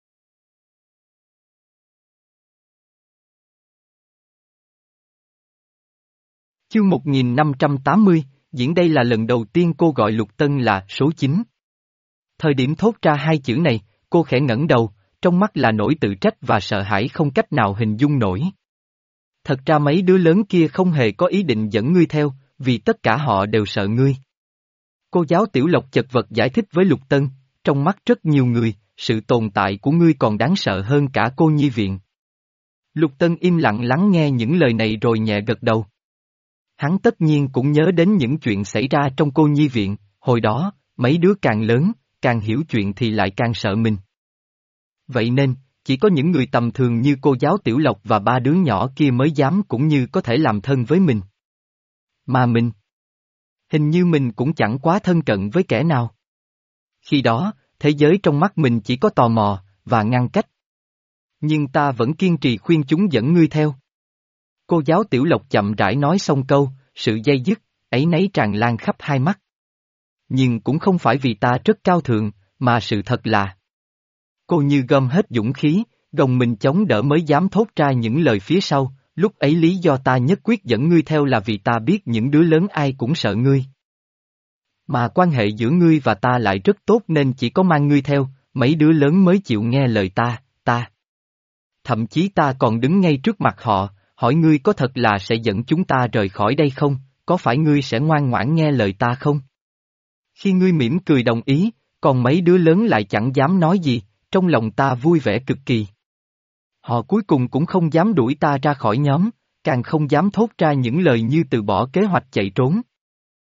Chương một nghìn năm trăm tám mươi, diễn đây là lần đầu tiên cô gọi Lục Tân là số chín. Thời điểm thốt ra hai chữ này, cô khẽ ngẩng đầu, trong mắt là nỗi tự trách và sợ hãi không cách nào hình dung nổi. Thật ra mấy đứa lớn kia không hề có ý định dẫn ngươi theo, vì tất cả họ đều sợ ngươi. Cô giáo Tiểu Lộc chật vật giải thích với Lục Tân, trong mắt rất nhiều người, sự tồn tại của ngươi còn đáng sợ hơn cả cô nhi viện. Lục Tân im lặng lắng nghe những lời này rồi nhẹ gật đầu. Hắn tất nhiên cũng nhớ đến những chuyện xảy ra trong cô nhi viện, hồi đó, mấy đứa càng lớn, càng hiểu chuyện thì lại càng sợ mình. Vậy nên, chỉ có những người tầm thường như cô giáo Tiểu Lộc và ba đứa nhỏ kia mới dám cũng như có thể làm thân với mình. Mà mình, hình như mình cũng chẳng quá thân cận với kẻ nào. Khi đó, thế giới trong mắt mình chỉ có tò mò, và ngăn cách. Nhưng ta vẫn kiên trì khuyên chúng dẫn ngươi theo. Cô giáo Tiểu Lộc chậm rãi nói xong câu, sự day dứt, áy náy tràn lan khắp hai mắt. Nhưng cũng không phải vì ta rất cao thượng, mà sự thật là... Cô như gom hết dũng khí, gồng mình chống đỡ mới dám thốt ra những lời phía sau, lúc ấy lý do ta nhất quyết dẫn ngươi theo là vì ta biết những đứa lớn ai cũng sợ ngươi. Mà quan hệ giữa ngươi và ta lại rất tốt nên chỉ có mang ngươi theo, mấy đứa lớn mới chịu nghe lời ta, ta. Thậm chí ta còn đứng ngay trước mặt họ, hỏi ngươi có thật là sẽ dẫn chúng ta rời khỏi đây không, có phải ngươi sẽ ngoan ngoãn nghe lời ta không? Khi ngươi mỉm cười đồng ý, còn mấy đứa lớn lại chẳng dám nói gì, trong lòng ta vui vẻ cực kỳ. Họ cuối cùng cũng không dám đuổi ta ra khỏi nhóm, càng không dám thốt ra những lời như từ bỏ kế hoạch chạy trốn.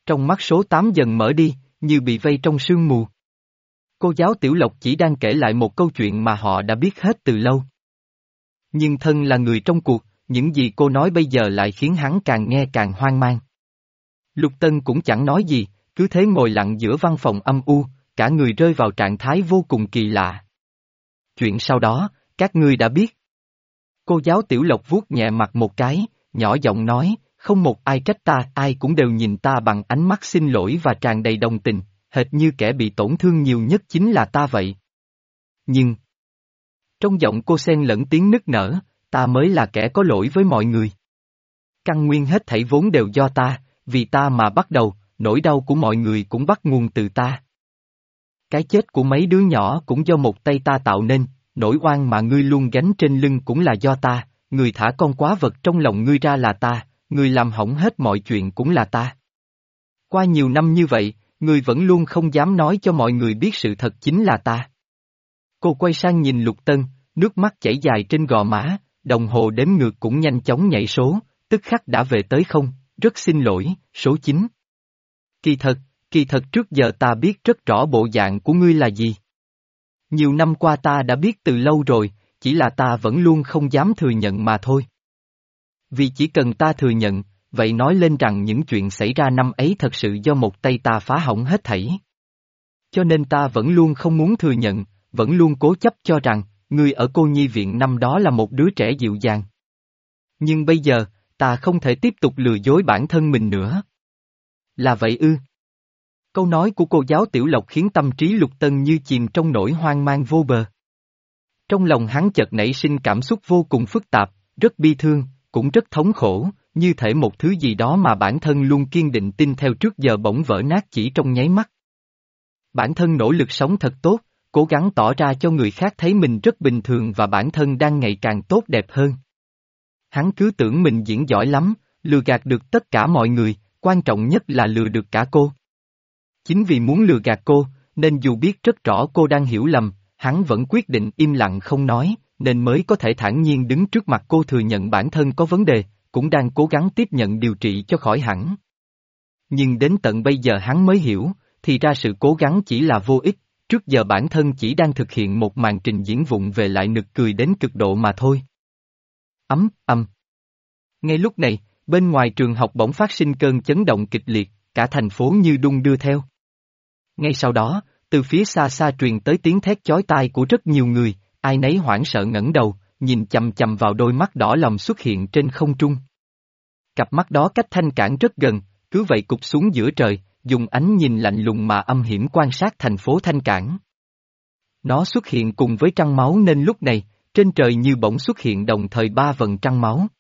Trong mắt số tám dần mở đi, như bị vây trong sương mù. Cô giáo Tiểu Lộc chỉ đang kể lại một câu chuyện mà họ đã biết hết từ lâu. Nhưng thân là người trong cuộc, những gì cô nói bây giờ lại khiến hắn càng nghe càng hoang mang. Lục Tân cũng chẳng nói gì, cứ thế ngồi lặng giữa văn phòng âm u, cả người rơi vào trạng thái vô cùng kỳ lạ. Chuyện sau đó, các ngươi đã biết. Cô giáo Tiểu Lộc vuốt nhẹ mặt một cái, nhỏ giọng nói, không một ai trách ta, ai cũng đều nhìn ta bằng ánh mắt xin lỗi và tràn đầy đồng tình, hệt như kẻ bị tổn thương nhiều nhất chính là ta vậy. Nhưng, trong giọng cô xen lẫn tiếng nức nở, ta mới là kẻ có lỗi với mọi người. Căn nguyên hết thảy vốn đều do ta, vì ta mà bắt đầu, nỗi đau của mọi người cũng bắt nguồn từ ta. Cái chết của mấy đứa nhỏ cũng do một tay ta tạo nên, nỗi oan mà ngươi luôn gánh trên lưng cũng là do ta, người thả con quá vật trong lòng ngươi ra là ta, người làm hỏng hết mọi chuyện cũng là ta. Qua nhiều năm như vậy, ngươi vẫn luôn không dám nói cho mọi người biết sự thật chính là ta. Cô quay sang nhìn Lục Tân, nước mắt chảy dài trên gò má, đồng hồ đếm ngược cũng nhanh chóng nhảy số, tức khắc đã về tới không, rất xin lỗi, số chín. Kỳ thật, kỳ thật trước giờ ta biết rất rõ bộ dạng của ngươi là gì. Nhiều năm qua ta đã biết từ lâu rồi, chỉ là ta vẫn luôn không dám thừa nhận mà thôi. Vì chỉ cần ta thừa nhận, vậy nói lên rằng những chuyện xảy ra năm ấy thật sự do một tay ta phá hỏng hết thảy. Cho nên ta vẫn luôn không muốn thừa nhận, vẫn luôn cố chấp cho rằng, ngươi ở cô nhi viện năm đó là một đứa trẻ dịu dàng. Nhưng bây giờ, ta không thể tiếp tục lừa dối bản thân mình nữa. Là vậy ư? Câu nói của cô giáo Tiểu Lộc khiến tâm trí Lục Tân như chìm trong nỗi hoang mang vô bờ. Trong lòng hắn chợt nảy sinh cảm xúc vô cùng phức tạp, rất bi thương, cũng rất thống khổ, như thể một thứ gì đó mà bản thân luôn kiên định tin theo trước giờ bỗng vỡ nát chỉ trong nháy mắt. Bản thân nỗ lực sống thật tốt, cố gắng tỏ ra cho người khác thấy mình rất bình thường và bản thân đang ngày càng tốt đẹp hơn. Hắn cứ tưởng mình diễn giỏi lắm, lừa gạt được tất cả mọi người, quan trọng nhất là lừa được cả cô. Chính vì muốn lừa gạt cô, nên dù biết rất rõ cô đang hiểu lầm, hắn vẫn quyết định im lặng không nói, nên mới có thể thản nhiên đứng trước mặt cô thừa nhận bản thân có vấn đề, cũng đang cố gắng tiếp nhận điều trị cho khỏi hẳn. Nhưng đến tận bây giờ hắn mới hiểu, thì ra sự cố gắng chỉ là vô ích, trước giờ bản thân chỉ đang thực hiện một màn trình diễn vụng về lại nực cười đến cực độ mà thôi. Ấm, ầm. Ngay lúc này, bên ngoài trường học bỗng phát sinh cơn chấn động kịch liệt, cả thành phố như đung đưa theo. Ngay sau đó, từ phía xa xa truyền tới tiếng thét chói tai của rất nhiều người, ai nấy hoảng sợ ngẩng đầu, nhìn chằm chằm vào đôi mắt đỏ lòm xuất hiện trên không trung. Cặp mắt đó cách Thanh Cảng rất gần, cứ vậy cụp xuống giữa trời, dùng ánh nhìn lạnh lùng mà âm hiểm quan sát thành phố Thanh Cảng. Nó xuất hiện cùng với trăng máu nên lúc này, trên trời như bỗng xuất hiện đồng thời ba vầng trăng máu.